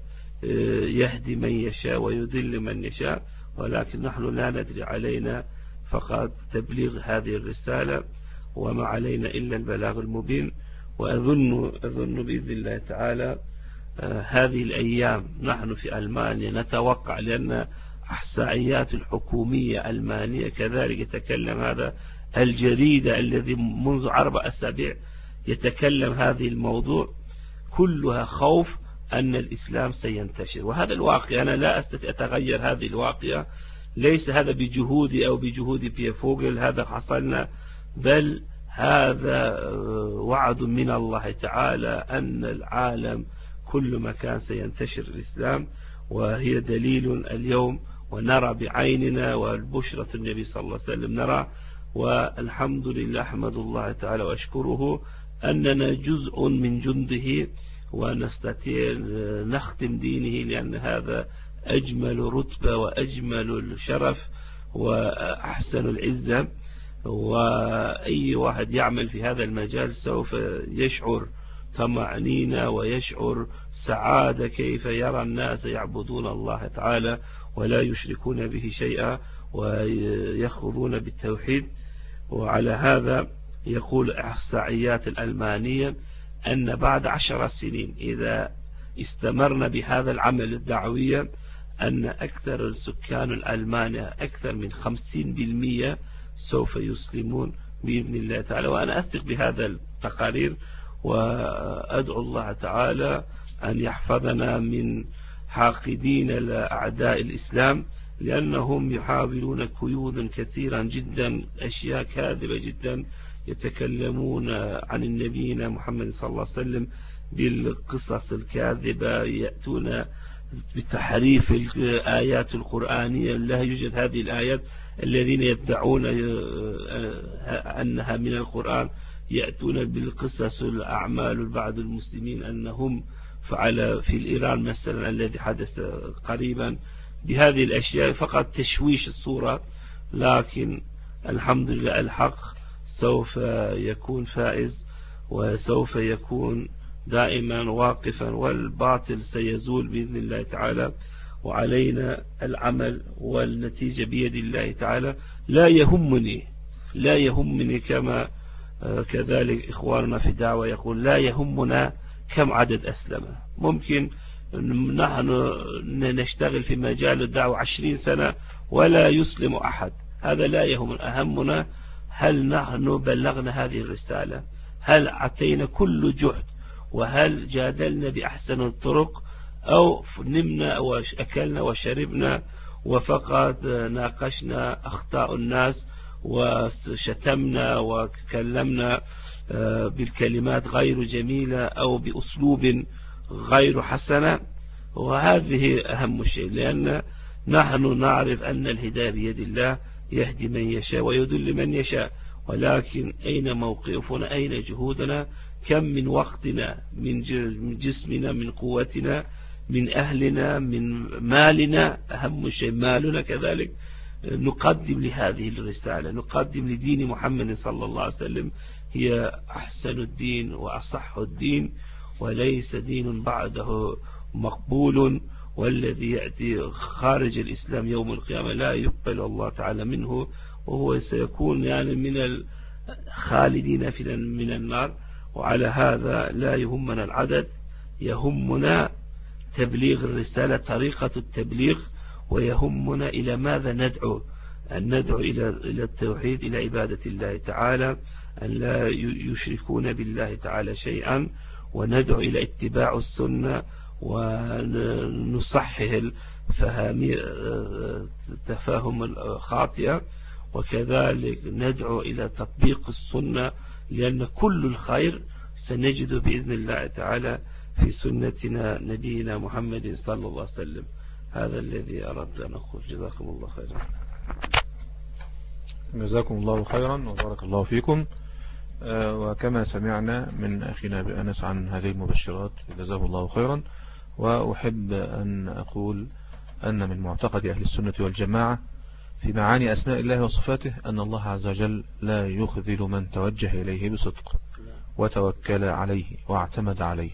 يهدي من يشاء ويذل من يشاء، ولكن نحن لا ندري. علينا فقط تبليغ هذه الرسالة، وما علينا إلا البلاغ المبين. وأظن أظن بإذن الله تعالى هذه الأيام نحن في ألمانيا نتوقع، لأن إحصائيات الحكومية ألمانية كذلك يتكلم هذا الجريدة الذي منذ أربع أسابيع يتكلم هذه الموضوع، كلها خوف أن الإسلام سينتشر. وهذا الواقع، أنا لا أستطيع أتغير هذه الواقع، ليس هذا بجهودي أو بجهود بيفوغل هذا حصلنا، بل هذا وعد من الله تعالى أن العالم كل مكان سينتشر الإسلام. وهي دليل اليوم ونرى بعيننا، والبشرة النبي صلى الله عليه وسلم نرى. والحمد لله، أحمد الله تعالى وأشكره أننا جزء من جنده ونستطيع نخدم دينه، لأن هذا أجمل رتبة وأجمل الشرف وأحسن العزة. وأي واحد يعمل في هذا المجال سوف يشعر طمأنينة ويشعر سعادة، كيف يرى الناس يعبدون الله تعالى ولا يشركون به شيئا ويخوضون بالتوحيد. وعلى هذا يقول إحصائيات الألمانية أن بعد عشر سنين إذا استمرنا بهذا العمل الدعوي أن أكثر السكان الألمان أكثر من خمسين بالمئة سوف يسلمون بإذن الله تعالى. وأنا أثق بهذا التقارير، وأدعو الله تعالى أن يحفظنا من حاقدين لأعداء الإسلام، لأنهم يحاولون قيودا كثيرا جدا، أشياء كاذبة جدا، يتكلمون عن النبينا محمد صلى الله عليه وسلم بالقصص الكاذبة، يأتون بتحريف الآيات القرآنية. لا يوجد هذه الآيات. الذين يدعون أنها من القرآن يأتون بالقصص الأعمال بعض المسلمين أنهم فعل في الإيران مثلا الذي حدث قريبا بهذه الأشياء، فقط تشويش الصورة. لكن الحمد لله الحق سوف يكون فائز، وسوف يكون دائما واقفا، والباطل سيزول بإذن الله تعالى. وعلينا العمل، والنتيجة بيد الله تعالى. لا يهمني لا يهمني كما كذلك إخواننا في الدعوة يقول لا يهمنا كم عدد أسلم. ممكن نحن نشتغل في مجال الدعوة عشرين سنة ولا يسلم أحد، هذا لا يهمنا. أهمنا هل نحن بلغنا هذه الرسالة، هل أعطينا كل جهد وهل جادلنا بأحسن الطرق أو نمنا وأكلنا وشربنا وفقط ناقشنا أخطاء الناس وشتمنا وكلمنا بالكلمات غير جميلة أو بأسلوب غير حسنة. وهذه أهم شيء، لأن نحن نعرف أن الهداية بيد الله، يهدي من يشاء ويضل من يشاء، ولكن أين موقفنا؟ أين جهودنا؟ كم من وقتنا، من جسمنا، من قوتنا، من أهلنا، من مالنا، أهم شيء مالنا كذلك، نقدم لهذه الرسالة، نقدم لدين محمد صلى الله عليه وسلم. هي أحسن الدين وأصح الدين، وليس دين بعده مقبول، والذي يأتي خارج الإسلام يوم القيامة لا يقبل الله تعالى منه، وهو سيكون يعني من الخالدين في من النار. وعلى هذا لا يهمنا العدد، يهمنا تبليغ الرسالة، طريقة التبليغ، ويهمنا إلى ماذا ندعو، أن ندعو إلى إلى التوحيد، إلى عبادة الله تعالى، أن لا يشركون بالله تعالى شيئا، وندعو إلى اتباع السنة ونصحح التفاهم الخاطئة، وكذلك ندعو إلى تطبيق السنة، لأن كل الخير سنجد بإذن الله تعالى في سنتنا نبينا محمد صلى الله عليه وسلم. هذا الذي أردت أن أقول. جزاكم الله خيرا. جزاكم الله خيرا وبارك الله فيكم. وكما سمعنا من أخينا بأنس عن هذه المبشرات جزاه الله خيرا، وأحب أن أقول أن من معتقد أهل السنة والجماعة في معاني أسماء الله وصفاته أن الله عز وجل لا يخذل من توجه إليه بصدق وتوكل عليه واعتمد عليه،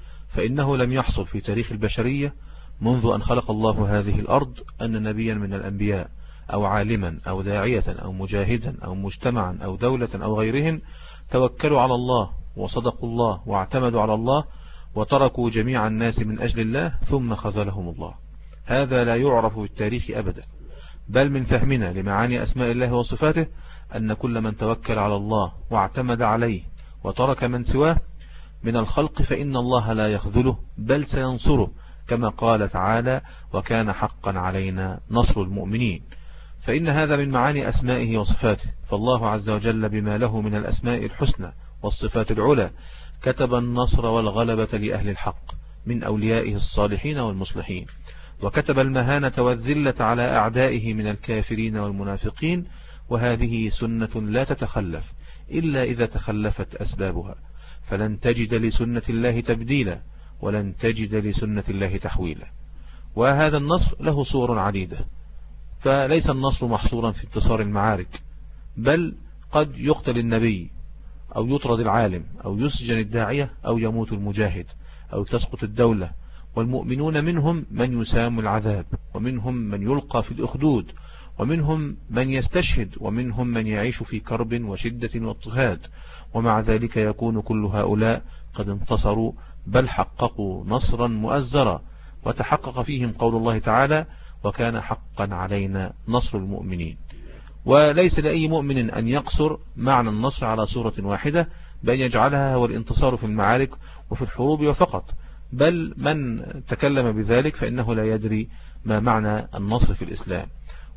فإنه لم يحصل في تاريخ البشرية منذ أن خلق الله هذه الأرض أن نبيا من الأنبياء أو عالما أو داعية أو مجاهدا أو مجتمعا أو دولة أو غيرهم توكلوا على الله وصدقوا الله واعتمدوا على الله وتركوا جميع الناس من أجل الله ثم خذلهم الله. هذا لا يعرف في التاريخ أبدا، بل من فهمنا لمعاني أسماء الله وصفاته أن كل من توكل على الله واعتمد عليه وترك من سواه من الخلق فإن الله لا يخذله بل سينصره، كما قال تعالى: وكان حقا علينا نصر المؤمنين. فإن هذا من معاني أسمائه وصفاته، فالله عز وجل بما له من الأسماء الحسنى والصفات العلى كتب النصر والغلبة لأهل الحق من أوليائه الصالحين والمصلحين، وكتب المهانة والذلة على أعدائه من الكافرين والمنافقين، وهذه سنة لا تتخلف إلا إذا تخلفت أسبابها، فلن تجد لسنة الله تبديلا ولن تجد لسنة الله تحويلا. وهذا النصر له صور عديدة، فليس النصر محصورا في انتصار المعارك، بل قد يقتل النبي أو يطرد العالم أو يسجن الداعية أو يموت المجاهد أو تسقط الدولة، والمؤمنون منهم من يسام العذاب، ومنهم من يلقى في الأخدود، ومنهم من يستشهد، ومنهم من يعيش في كرب وشدة واضطهاد، ومع ذلك يكون كل هؤلاء قد انتصروا بل حققوا نصرا مؤزرا، وتحقق فيهم قول الله تعالى: وكان حقا علينا نصر المؤمنين. وليس لأي مؤمن أن يقصر معنى النصر على صورة واحدة بأن يجعلها هو الانتصار في المعارك وفي الحروب وفقط، بل من تكلم بذلك فإنه لا يدري ما معنى النصر في الإسلام.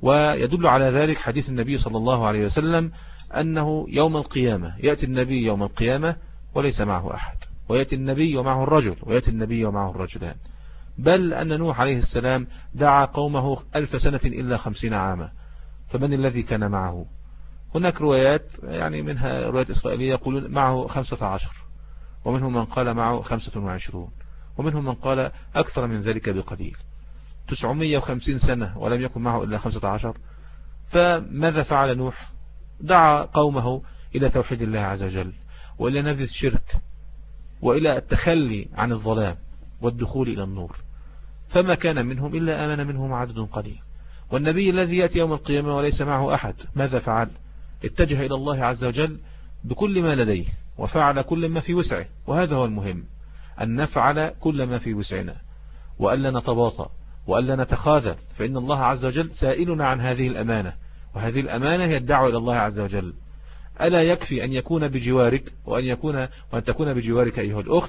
ويدل على ذلك حديث النبي صلى الله عليه وسلم أنه يوم القيامة يأتي النبي يوم القيامة وليس معه أحد، ويأتي النبي ومعه الرجل، ويأتي النبي ومعه الرجلان، بل أن نوح عليه السلام دعا قومه ألف سنة إلا خمسين عاما، فمن الذي كان معه؟ هناك روايات يعني منها روايات إسرائيلية يقولون معه خمسة عشر، ومنهم من قال معه خمسة وعشرون، ومنهم من قال أكثر من ذلك بقليل، تسعمائة وخمسين سنة ولم يكن معه إلا خمسة عشر. فماذا فعل نوح؟ دعا قومه إلى توحيد الله عز وجل، وإلى نبذ الشرك، وإلى التخلي عن الظلام والدخول إلى النور، فما كان منهم إلا آمن منهم عدد قليل. والنبي الذي يأتي يوم القيامة وليس معه أحد ماذا فعل؟ اتجه إلى الله عز وجل بكل ما لديه وفعل كل ما في وسعه، وهذا هو المهم، أن نفعل كل ما في وسعنا، وألا نتباطأ، وألا نتخاذل، فإن الله عز وجل سائلنا عن هذه الأمانة، وهذه الأمانة هي الدعوة إلى الله عز وجل. ألا يكفي أن يكون بجوارك وأن يكون وأن تكون بجوارك أيها الأخت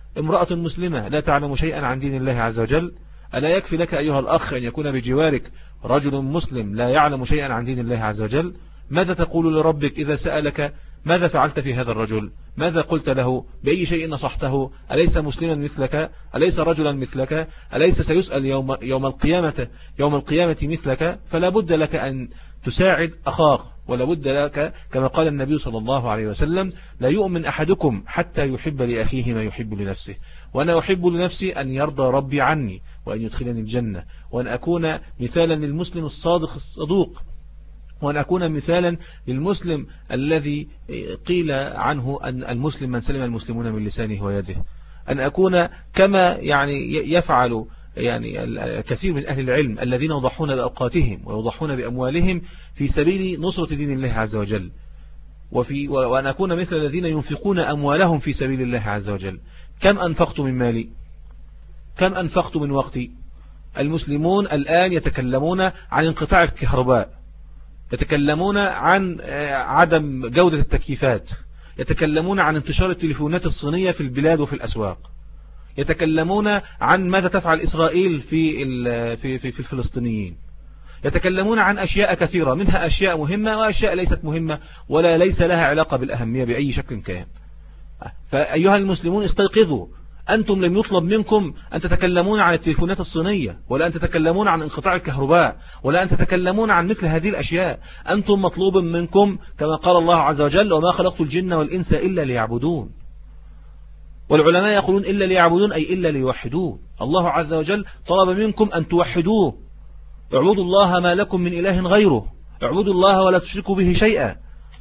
امرأة مسلمة لا تعلم شيئا عن دين الله عز وجل؟ ألا يكفي لك أيها الأخ أن يكون بجوارك رجل مسلم لا يعلم شيئا عن دين الله عز وجل؟ ماذا تقول لربك إذا سألك ماذا فعلت في هذا الرجل؟ ماذا قلت له؟ بأي شيء نصحته؟ أليس مسلما مثلك؟ أليس رجلا مثلك؟ أليس سيسأل يوم, يوم القيامة يوم القيامة مثلك؟ فلا بد لك أن تساعد أخاك، ولا بد لك كما قال النبي صلى الله عليه وسلم: لا يؤمن أحدكم حتى يحب لأخيه ما يحب لنفسه. وأنا أحب لنفسي أن يرضى ربي عني وأن يدخلني الجنة، وأن أكون مثالا للمسلم الصادق الصدوق، وأن أكون مثالا للمسلم الذي قيل عنه أن المسلم من سلم المسلمون من لسانه ويده. أن أكون كما يعني يفعل يعني الكثير من أهل العلم الذين يضحون بأوقاتهم ويضحون بأموالهم في سبيل نصرة دين الله عز وجل، وفي وأن أكون مثل الذين ينفقون أموالهم في سبيل الله عز وجل. كم أنفقت من مالي؟ كم أنفقت من وقتي؟ المسلمون الآن يتكلمون عن انقطاع الكهرباء، يتكلمون عن عدم جودة التكييفات، يتكلمون عن انتشار التليفونات الصينية في البلاد وفي الأسواق، يتكلمون عن ماذا تفعل إسرائيل في في في, في الفلسطينيين، يتكلمون عن أشياء كثيرة، منها أشياء مهمة وأشياء ليست مهمة ولا ليس لها علاقة بالأهمية بأي شكل كان. فأيها المسلمون استيقظوا، أنتم لم يطلب منكم أن تتكلمون عن التليفونات الصينية، ولا أن تتكلمون عن انقطاع الكهرباء، ولا أن تتكلمون عن مثل هذه الأشياء. أنتم مطلوب منكم كما قال الله عز وجل: وما خلقت الجن والإنس إلا ليعبدون. والعلماء يقولون إلا ليعبدون أي إلا ليوحدون. الله عز وجل طلب منكم أن توحدوه. اعبدوا الله ما لكم من إله غيره، اعبدوا الله ولا تشركوا به شيئا.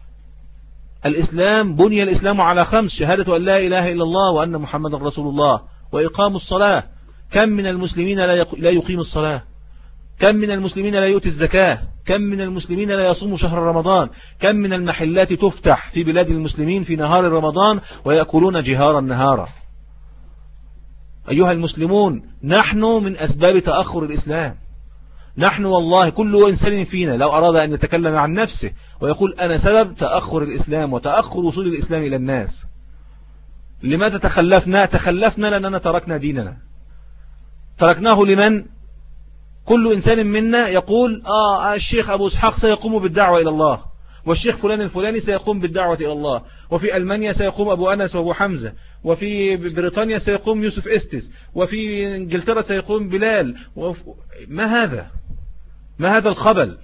الإسلام بني الإسلام على خمس: شهادة أن لا إله إلا الله وأن محمد رسول الله، وإقام الصلاة. كم من المسلمين لا يقيم الصلاة؟ كم من المسلمين لا يؤتي الزكاة؟ كم من المسلمين لا يصوم شهر رمضان؟ كم من المحلات تفتح في بلاد المسلمين في نهار رمضان ويأكلون جهارا نهارا؟ أيها المسلمون، نحن من أسباب تأخر الإسلام. نحن والله كل إنسان فينا لو أراد أن يتكلم عن نفسه ويقول أنا سبب تأخر الإسلام وتأخر وصول الإسلام إلى الناس. لماذا تخلفنا؟ تخلفنا لأننا تركنا ديننا. تركناه لمن؟ كل إنسان منا يقول آه الشيخ أبو إسحاق سيقوم بالدعوة إلى الله، والشيخ فلان الفلاني سيقوم بالدعوة إلى الله، وفي ألمانيا سيقوم أبو أنس وأبو حمزة، وفي بريطانيا سيقوم يوسف إستس، وفي إنجلترا سيقوم بلال. ما هذا؟ ما هذا الخبل؟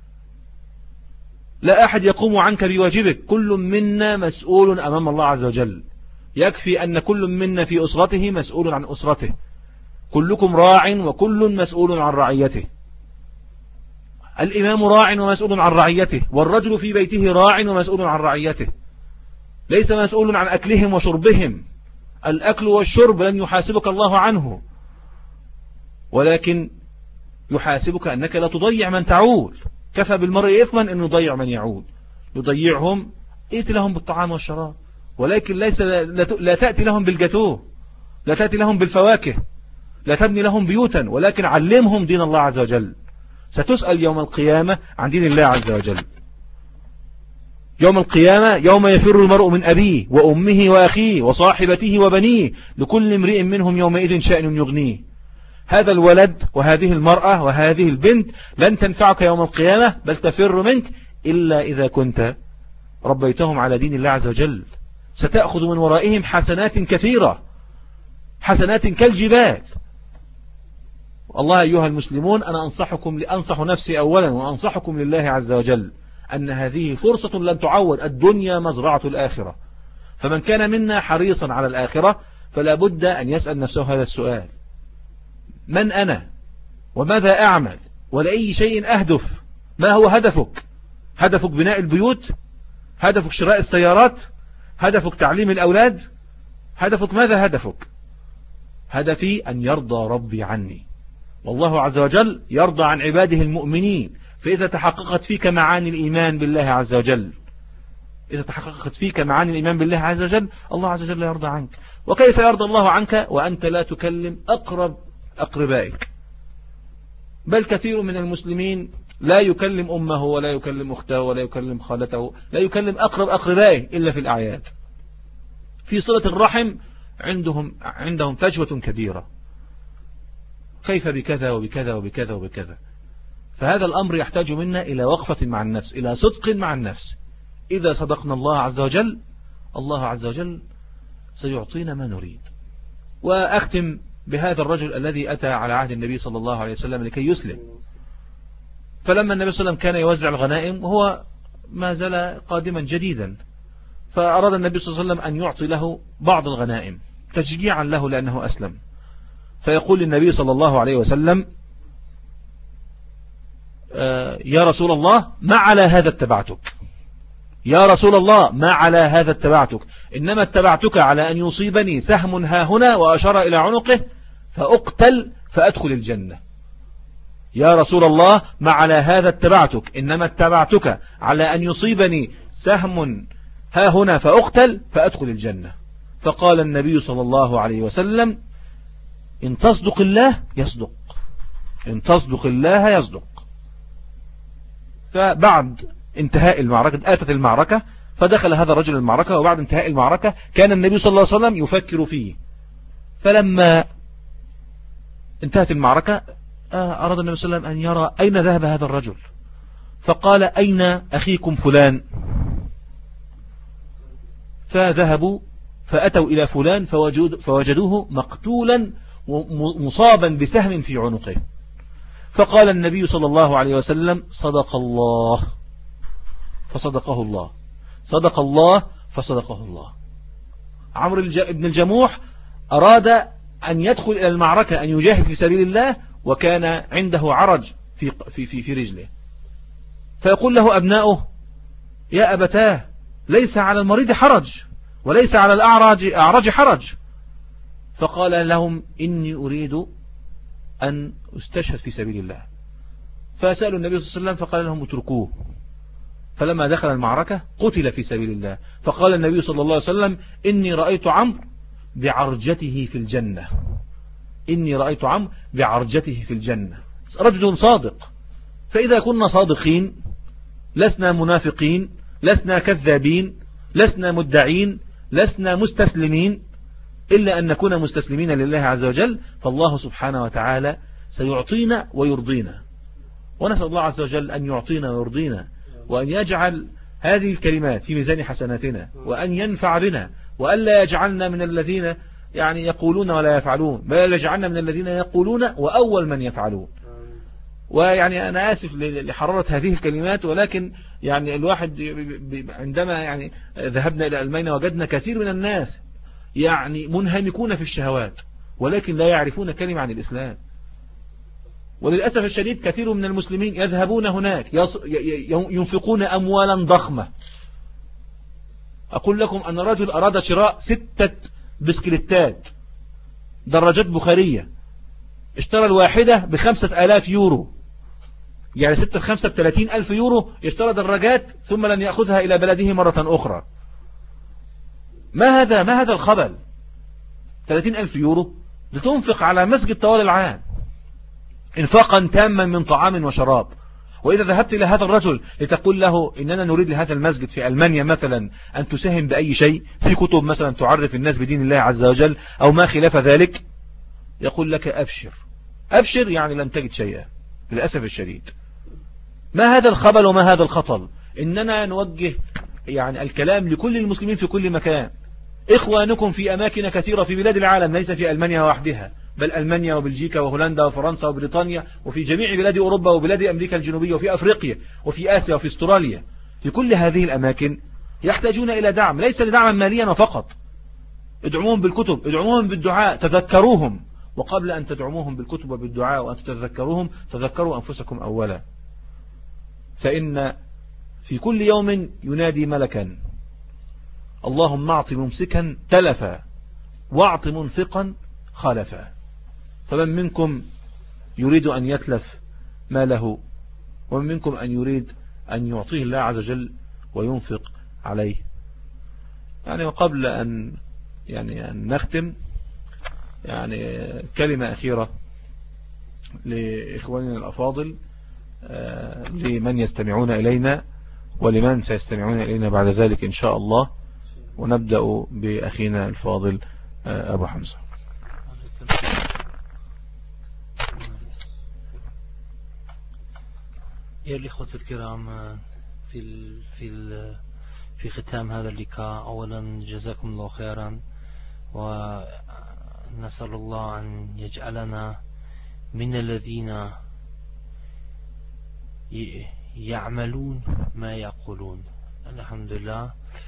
لا أحد يقوم عنك بواجبك. كل منا مسؤول أمام الله عز وجل. يكفي أن كل منا في أسرته مسؤول عن أسرته. كلكم راع وكل مسؤول عن رعيته. الإمام راع ومسؤول عن رعيته، والرجل في بيته راع ومسؤول عن رعيته. ليس مسؤول عن أكلهم وشربهم. الأكل والشرب لن يحاسبك الله عنه، ولكن يحاسبك أنك لا تضيع من تعول. كفى بالمرء إثما أن يضيع من يعود. يضيعهم، ائت لهم بالطعام والشراب، ولكن ليس لا تأتي لهم بالجاتوه، لا تأتي لهم بالفواكه، لا تبني لهم بيوتا، ولكن علمهم دين الله عز وجل. ستسأل يوم القيامة عن دين الله عز وجل. يوم القيامة يوم يفر المرء من أبيه وأمه وأخيه وصاحبته وبنيه، لكل امرئ منهم يومئذ شأن يغنيه. هذا الولد وهذه المرأة وهذه البنت لن تنفعك يوم القيامة، بل تفر منك إلا إذا كنت ربيتهم على دين الله عز وجل. ستأخذ من ورائهم حسنات كثيرة، حسنات كالجبال. الله أيها المسلمون، أنا أنصحكم لأنصح نفسي أولا وأنصحكم لله عز وجل أن هذه فرصة لن تعود. الدنيا مزرعة الآخرة، فمن كان منا حريصا على الآخرة فلا بد أن يسأل نفسه هذا السؤال: من أنا؟ وماذا أعمل؟ ولأي شيء أهدف؟ ما هو هدفك؟ هدفك بناء البيوت؟ هدفك شراء السيارات؟ هدفك تعليم الأولاد؟ هدفك ماذا هدفك؟ هدفي أن يرضى ربي عني، والله عز وجل يرضى عن عباده المؤمنين. فإذا تحققت فيك معاني الإيمان بالله عز وجل، إذا تحققت فيك معاني الإيمان بالله عز وجل، الله عز وجل يرضى عنك. وكيف يرضى الله عنك وأنت لا تكلم أقرب أقربائك؟ بل كثير من المسلمين لا يكلم أمه ولا يكلم أخته ولا يكلم خالته، لا يكلم أقرب أقربائه إلا في الأعياد. في صلة الرحم عندهم عندهم فجوة كبيرة، كيف بكذا وبكذا وبكذا وبكذا. فهذا الأمر يحتاج منا إلى وقفة مع النفس، إلى صدق مع النفس. إذا صدقنا الله عز وجل، الله عز وجل سيعطينا ما نريد. وأختم بهذا الرجل الذي أتى على عهد النبي صلى الله عليه وسلم لكي يسلم. فلما النبي صلى الله عليه وسلم كان يوزع الغنائم وهو ما زال قادما جديدا، فأراد النبي صلى الله عليه وسلم أن يعطي له بعض الغنائم تشجيعا له لأنه أسلم. فيقول للنبي صلى الله عليه وسلم: يا رسول الله ما على هذا اتبعتك، يا رسول الله ما على هذا اتبعتك، إنما اتبعتك على أن يصيبني سهم ها هنا، وأشار إلى عنقه، فأقتل فأدخل الجنة. يا رسول الله ما على هذا اتبعتك، إنما اتبعتك على أن يصيبني سهم ها هنا فأقتل فأدخل الجنة. فقال النبي صلى الله عليه وسلم: إن تصدق الله يصدق، إن تصدق الله يصدق. فبعد انتهاء المعركة آتت المعركة، فدخل هذا الرجل المعركة، وبعد انتهاء المعركة كان النبي صلى الله عليه وسلم يفكر فيه. فلما انتهت المعركة أراد النبي صلى الله عليه وسلم أن يرى أين ذهب هذا الرجل، فقال: أين أخيكم فلان؟ فذهبوا فأتوا إلى فلان فوجدوه مقتولا ومصابا بسهم في عنقه. فقال النبي صلى الله عليه وسلم: صدق الله فصدقه الله، صدق الله فصدقه الله. عمرو بن الجموح أراد أن يدخل إلى المعركة، أن يجاهد في سبيل الله، وكان عنده عرج في في في, في رجله. فيقول له أبناؤه: يا أبتاه ليس على المريض حرج، وليس على الأعرج أعرج حرج. فقال لهم: إني أريد أن أستشهد في سبيل الله. فسألوا النبي صلى الله عليه وسلم فقال لهم: اتركوه. فلما دخل المعركة قتل في سبيل الله. فقال النبي صلى الله عليه وسلم: إني رأيت عمرو بعرجته في الجنة، إني رأيت عمرو بعرجته في الجنة. رجل صادق. فإذا كنا صادقين، لسنا منافقين، لسنا كذابين، لسنا مدعين، لسنا مستسلمين، إلا أن نكون مستسلمين لله عز وجل، فالله سبحانه وتعالى سيعطينا ويرضينا. ونسأل الله عز وجل أن يعطينا ويرضينا، وأن يجعل هذه الكلمات في ميزان حسناتنا، وأن ينفع بنا، وأن لا يجعلنا من الذين يعني يقولون ولا يفعلون، بل يجعلنا من الذين يقولون وأول من يفعلون. ويعني أنا آسف لحرارة هذه الكلمات، ولكن يعني الواحد عندما يعني ذهبنا إلى ألمانيا وجدنا كثير من الناس يعني منهمكون في الشهوات، ولكن لا يعرفون كلمة عن الإسلام. وللأسف الشديد كثير من المسلمين يذهبون هناك ينفقون أموالا ضخمة. أقول لكم أن رجل أراد شراء ستة بسكليتات دراجات بخارية، اشترى الواحدة بخمسة آلاف يورو، يعني ستة خمسة بثلاثين ألف يورو، اشترى دراجات ثم لن يأخذها إلى بلده مرة أخرى. ما هذا ما هذا الخبل؟ ثلاثين ألف يورو لتنفق على مسجد طوال العام انفاقا تاما من طعام وشراب. وإذا ذهبت إلى هذا الرجل لتقول له إننا نريد لهذا المسجد في ألمانيا مثلا أن تساهم بأي شيء في كتب مثلا تعرف الناس بدين الله عز وجل أو ما خلاف ذلك، يقول لك أبشر أبشر، يعني لن تجد شيئا للأسف الشديد. ما هذا الخبل وما هذا الخطل؟ إننا نوجه يعني الكلام لكل المسلمين في كل مكان. إخوانكم في أماكن كثيرة في بلاد العالم، ليس في ألمانيا وحدها، بل ألمانيا وبلجيكا وهولندا وفرنسا وبريطانيا، وفي جميع بلاد أوروبا وبلاد أمريكا الجنوبية وفي أفريقيا وفي آسيا وفي استراليا. في كل هذه الأماكن يحتاجون إلى دعم، ليس لدعما ماليا فقط. ادعموهم بالكتب، ادعموهم بالدعاء، تذكروهم. وقبل أن تدعموهم بالكتب وبالدعاء وأن تتذكروهم، تذكروا أنفسكم أولا. فإن في كل يوم ينادي ملكا: اللهم أعط ممسكا تلفا واعط منفقا خلفا. فمن منكم يريد أن يتلف ماله، ومن منكم أن يريد أن يعطيه الله عز وجل وينفق عليه. يعني وقبل أن يعني أن نختم، يعني كلمة أخيرة لإخواننا الأفاضل، لمن يستمعون إلينا ولمن سيستمعون إلينا بعد ذلك إن شاء الله. ونبدأ بأخينا الفاضل أبو حمزة. يا الإخوة الكرام، في ال في ال في ختام هذا اللقاء، أولا جزاكم الله خيرا، ونسأل الله أن يجعلنا من الذين يعملون ما يقولون. الحمد لله.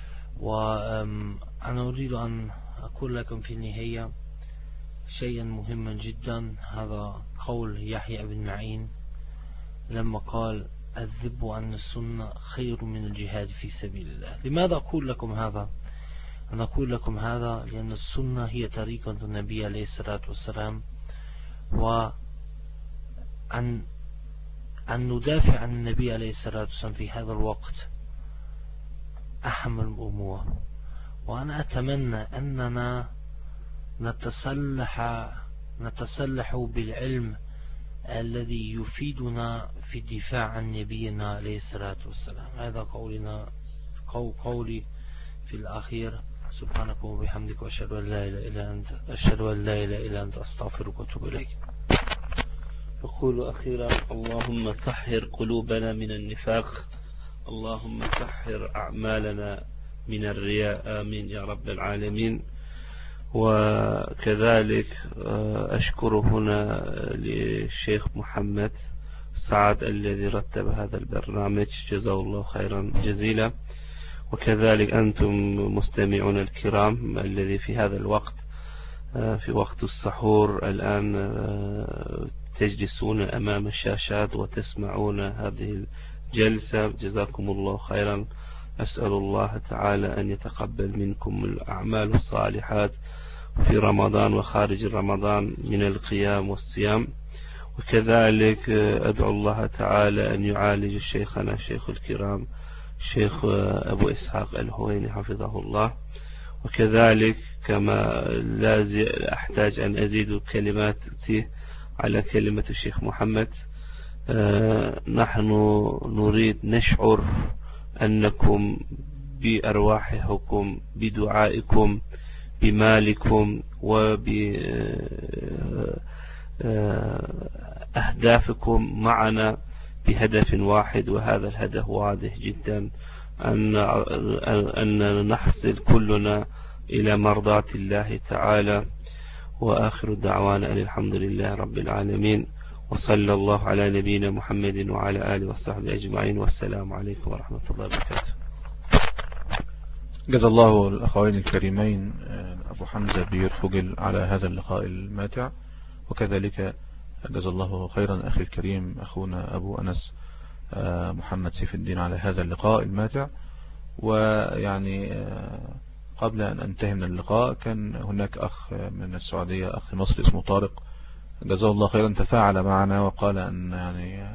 وأنا أريد أن أقول لكم في النهاية شيئا مهما جدا. هذا قول يحيى بن معين لما قال: الذب عن السنة خير من الجهاد في سبيل الله. لماذا أقول لكم هذا؟ أنا أقول لكم هذا لأن السنة هي طريقة النبي عليه الصلاة والسلام، وأن أن ندافع عن النبي عليه الصلاة والسلام في هذا الوقت أهم الأمور. وأنا أتمنى أننا نتسلح نتسلح بالعلم الذي يفيدنا في الدفاع عن نبينا عليه الصلاة والسلام. هذا قولنا قولي في الأخير. سبحانك وبحمدك، وأشهد أن لا إله إلا أنت أشهد أن لا إله إلا أنت أستغفرك وأتوب إليك. أقول أخيرا: اللهم طهر قلوبنا من النفاق، اللهم طهر أعمالنا من الرياء، آمين يا رب العالمين. وكذلك أشكر هنا للشيخ محمد سعد الذي رتب هذا البرنامج، جزاه الله خيرا جزيلا. وكذلك أنتم مستمعون الكرام الذي في هذا الوقت، في وقت السحور الآن، تجلسون أمام الشاشات وتسمعون هذه الجلسة، جزاكم الله خيرا. أسأل الله تعالى أن يتقبل منكم الأعمال الصالحات في رمضان وخارج رمضان من القيام والصيام. وكذلك أدعو الله تعالى أن يعالج شيخنا الشيخ الكرام الشيخ أبو إسحاق الهويني حفظه الله. وكذلك كما لا أحتاج أن أزيد كلماتي على كلمة الشيخ محمد، نحن نريد نشعر أنكم بأرواحكم، بدعائكم، بمالكم، وبأهدافكم معنا بهدف واحد. وهذا الهدف واضح جدا، أن أن نحصل كلنا إلى مرضاة الله تعالى. وآخر دعوانا أن الحمد لله رب العالمين، وصلى الله على نبينا محمد وعلى آله وصحبه أجمعين، والسلام عليكم ورحمة الله وبركاته. جزا الله الأخوين الكريمين أبو حمزة بيرفجل على هذا اللقاء الماتع، وكذلك جزا الله خيرا أخي الكريم أخونا أبو أنس محمد سيف الدين على هذا اللقاء الماتع. ويعني قبل أن أنتهي من اللقاء كان هناك أخ من السعودية، أخ مصري اسمه طارق، جزاه الله خيرا، تفاعل معنا وقال أن يعني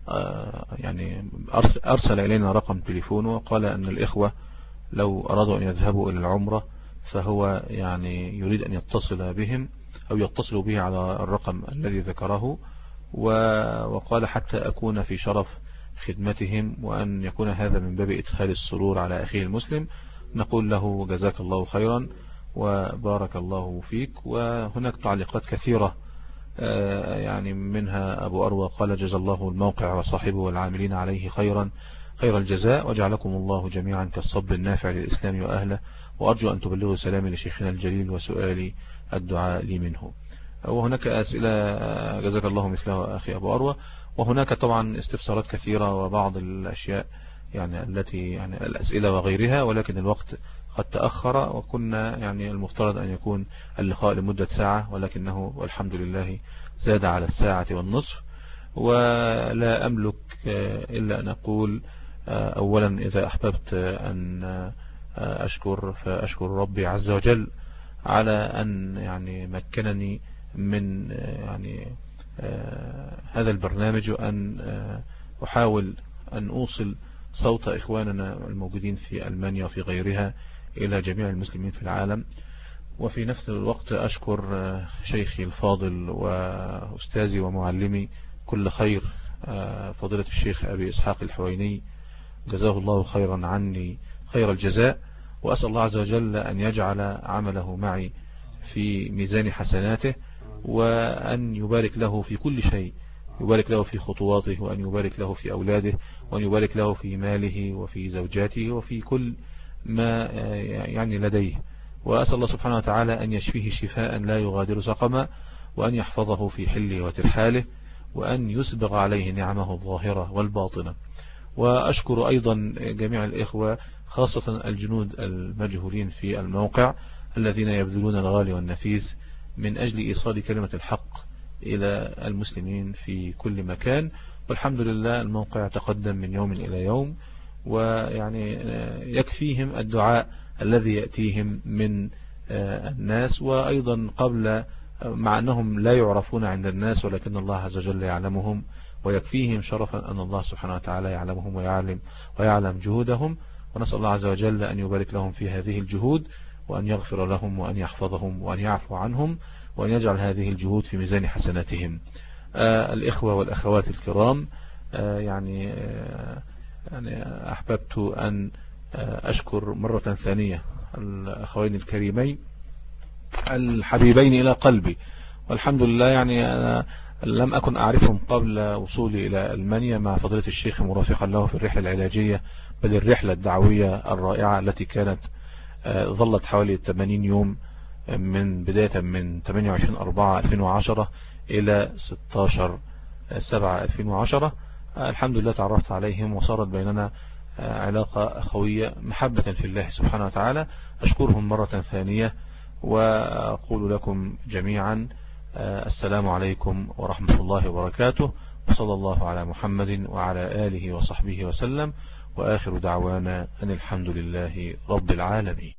يعني أرسل إلينا رقم تليفونه، وقال أن الإخوة لو أرادوا أن يذهبوا إلى العمرة فهو يعني يريد أن يتصل بهم أو يتصلوا به على الرقم الذي ذكره، وقال حتى أكون في شرف خدمتهم، وأن يكون هذا من باب إدخال السرور على أخيه المسلم. نقول له جزاك الله خيرا وبارك الله فيك. وهناك تعليقات كثيرة يعني منها أبو أروى قال: جزا الله الموقع وصاحبه والعاملين عليه خيرا خير الجزاء، وجعلكم الله جميعا كالصب النافع للإسلام وأهله، وأرجو أن تبلغوا سلامي لشيخنا الجليل وسؤالي الدعاء لي منه. وهناك أسئلة جزاك الله مثلها أخي أبو أروى. وهناك طبعا استفسارات كثيرة وبعض الأشياء يعني التي يعني الأسئلة وغيرها، ولكن الوقت قد تأخر، وكنا يعني المفترض أن يكون اللقاء لمدة ساعة، ولكنه والحمد لله زاد على الساعة والنصف. ولا أملك إلا أن أقول أولا إذا أحببت أن أشكر فأشكر ربي عز وجل على أن يعني مكنني من يعني هذا البرنامج، وأن أحاول أن أوصل صوت إخواننا الموجودين في ألمانيا وفي غيرها إلى جميع المسلمين في العالم. وفي نفس الوقت أشكر شيخي الفاضل وأستاذي ومعلمي كل خير فضيلة الشيخ أبي إسحاق الحويني، جزاه الله خيرا عني خير الجزاء، وأسأل الله عز وجل أن يجعل عمله معي في ميزان حسناته، وأن يبارك له في كل شيء، يبارك له في خطواته، وأن يبارك له في أولاده، وأن يبارك له في ماله وفي زوجاته وفي كل ما يعني لديه. وأسأل الله سبحانه وتعالى أن يشفيه شفاء لا يغادر سقما، وأن يحفظه في حله وترحاله، وأن يسبغ عليه نعمه الظاهرة والباطنة. وأشكر أيضا جميع الإخوة خاصة الجنود المجهولين في الموقع الذين يبذلون الغالي والنفيس من أجل إيصال كلمة الحق إلى المسلمين في كل مكان. والحمد لله الموقع تقدم من يوم إلى يوم، ويعني يكفيهم الدعاء الذي يأتيهم من الناس، وأيضا قبل مع أنهم لا يعرفون عند الناس ولكن الله عز وجل يعلمهم، ويكفيهم شرفا أن الله سبحانه وتعالى يعلمهم ويعلم ويعلم جهودهم. ونسأل الله عز وجل أن يبارك لهم في هذه الجهود، وأن يغفر لهم، وأن يحفظهم، وأن يعفو عنهم، وأن يجعل هذه الجهود في ميزان حسناتهم. آه الإخوة والأخوات الكرام، آه يعني, آه يعني أحببت أن آه أشكر مرة ثانية الأخوين الكريمين الحبيبين إلى قلبي، والحمد لله يعني أنا لم أكن أعرفهم قبل وصولي إلى ألمانيا مع فضيلة الشيخ مرافقا له في الرحلة العلاجية، بل الرحلة الدعوية الرائعة التي كانت ظلت حوالي ثمانين يوم، من بداية من ثمانية وعشرين أربعة ألفين وعشرة إلى ستة عشر سبعة ألفين وعشرة. الحمد لله تعرفت عليهم وصارت بيننا علاقة أخوية محبة في الله سبحانه وتعالى. أشكرهم مرة ثانية، وأقول لكم جميعا السلام عليكم ورحمة الله وبركاته، وصلى الله على محمد وعلى آله وصحبه وسلم، وآخر دعوانا أن الحمد لله رب العالمين.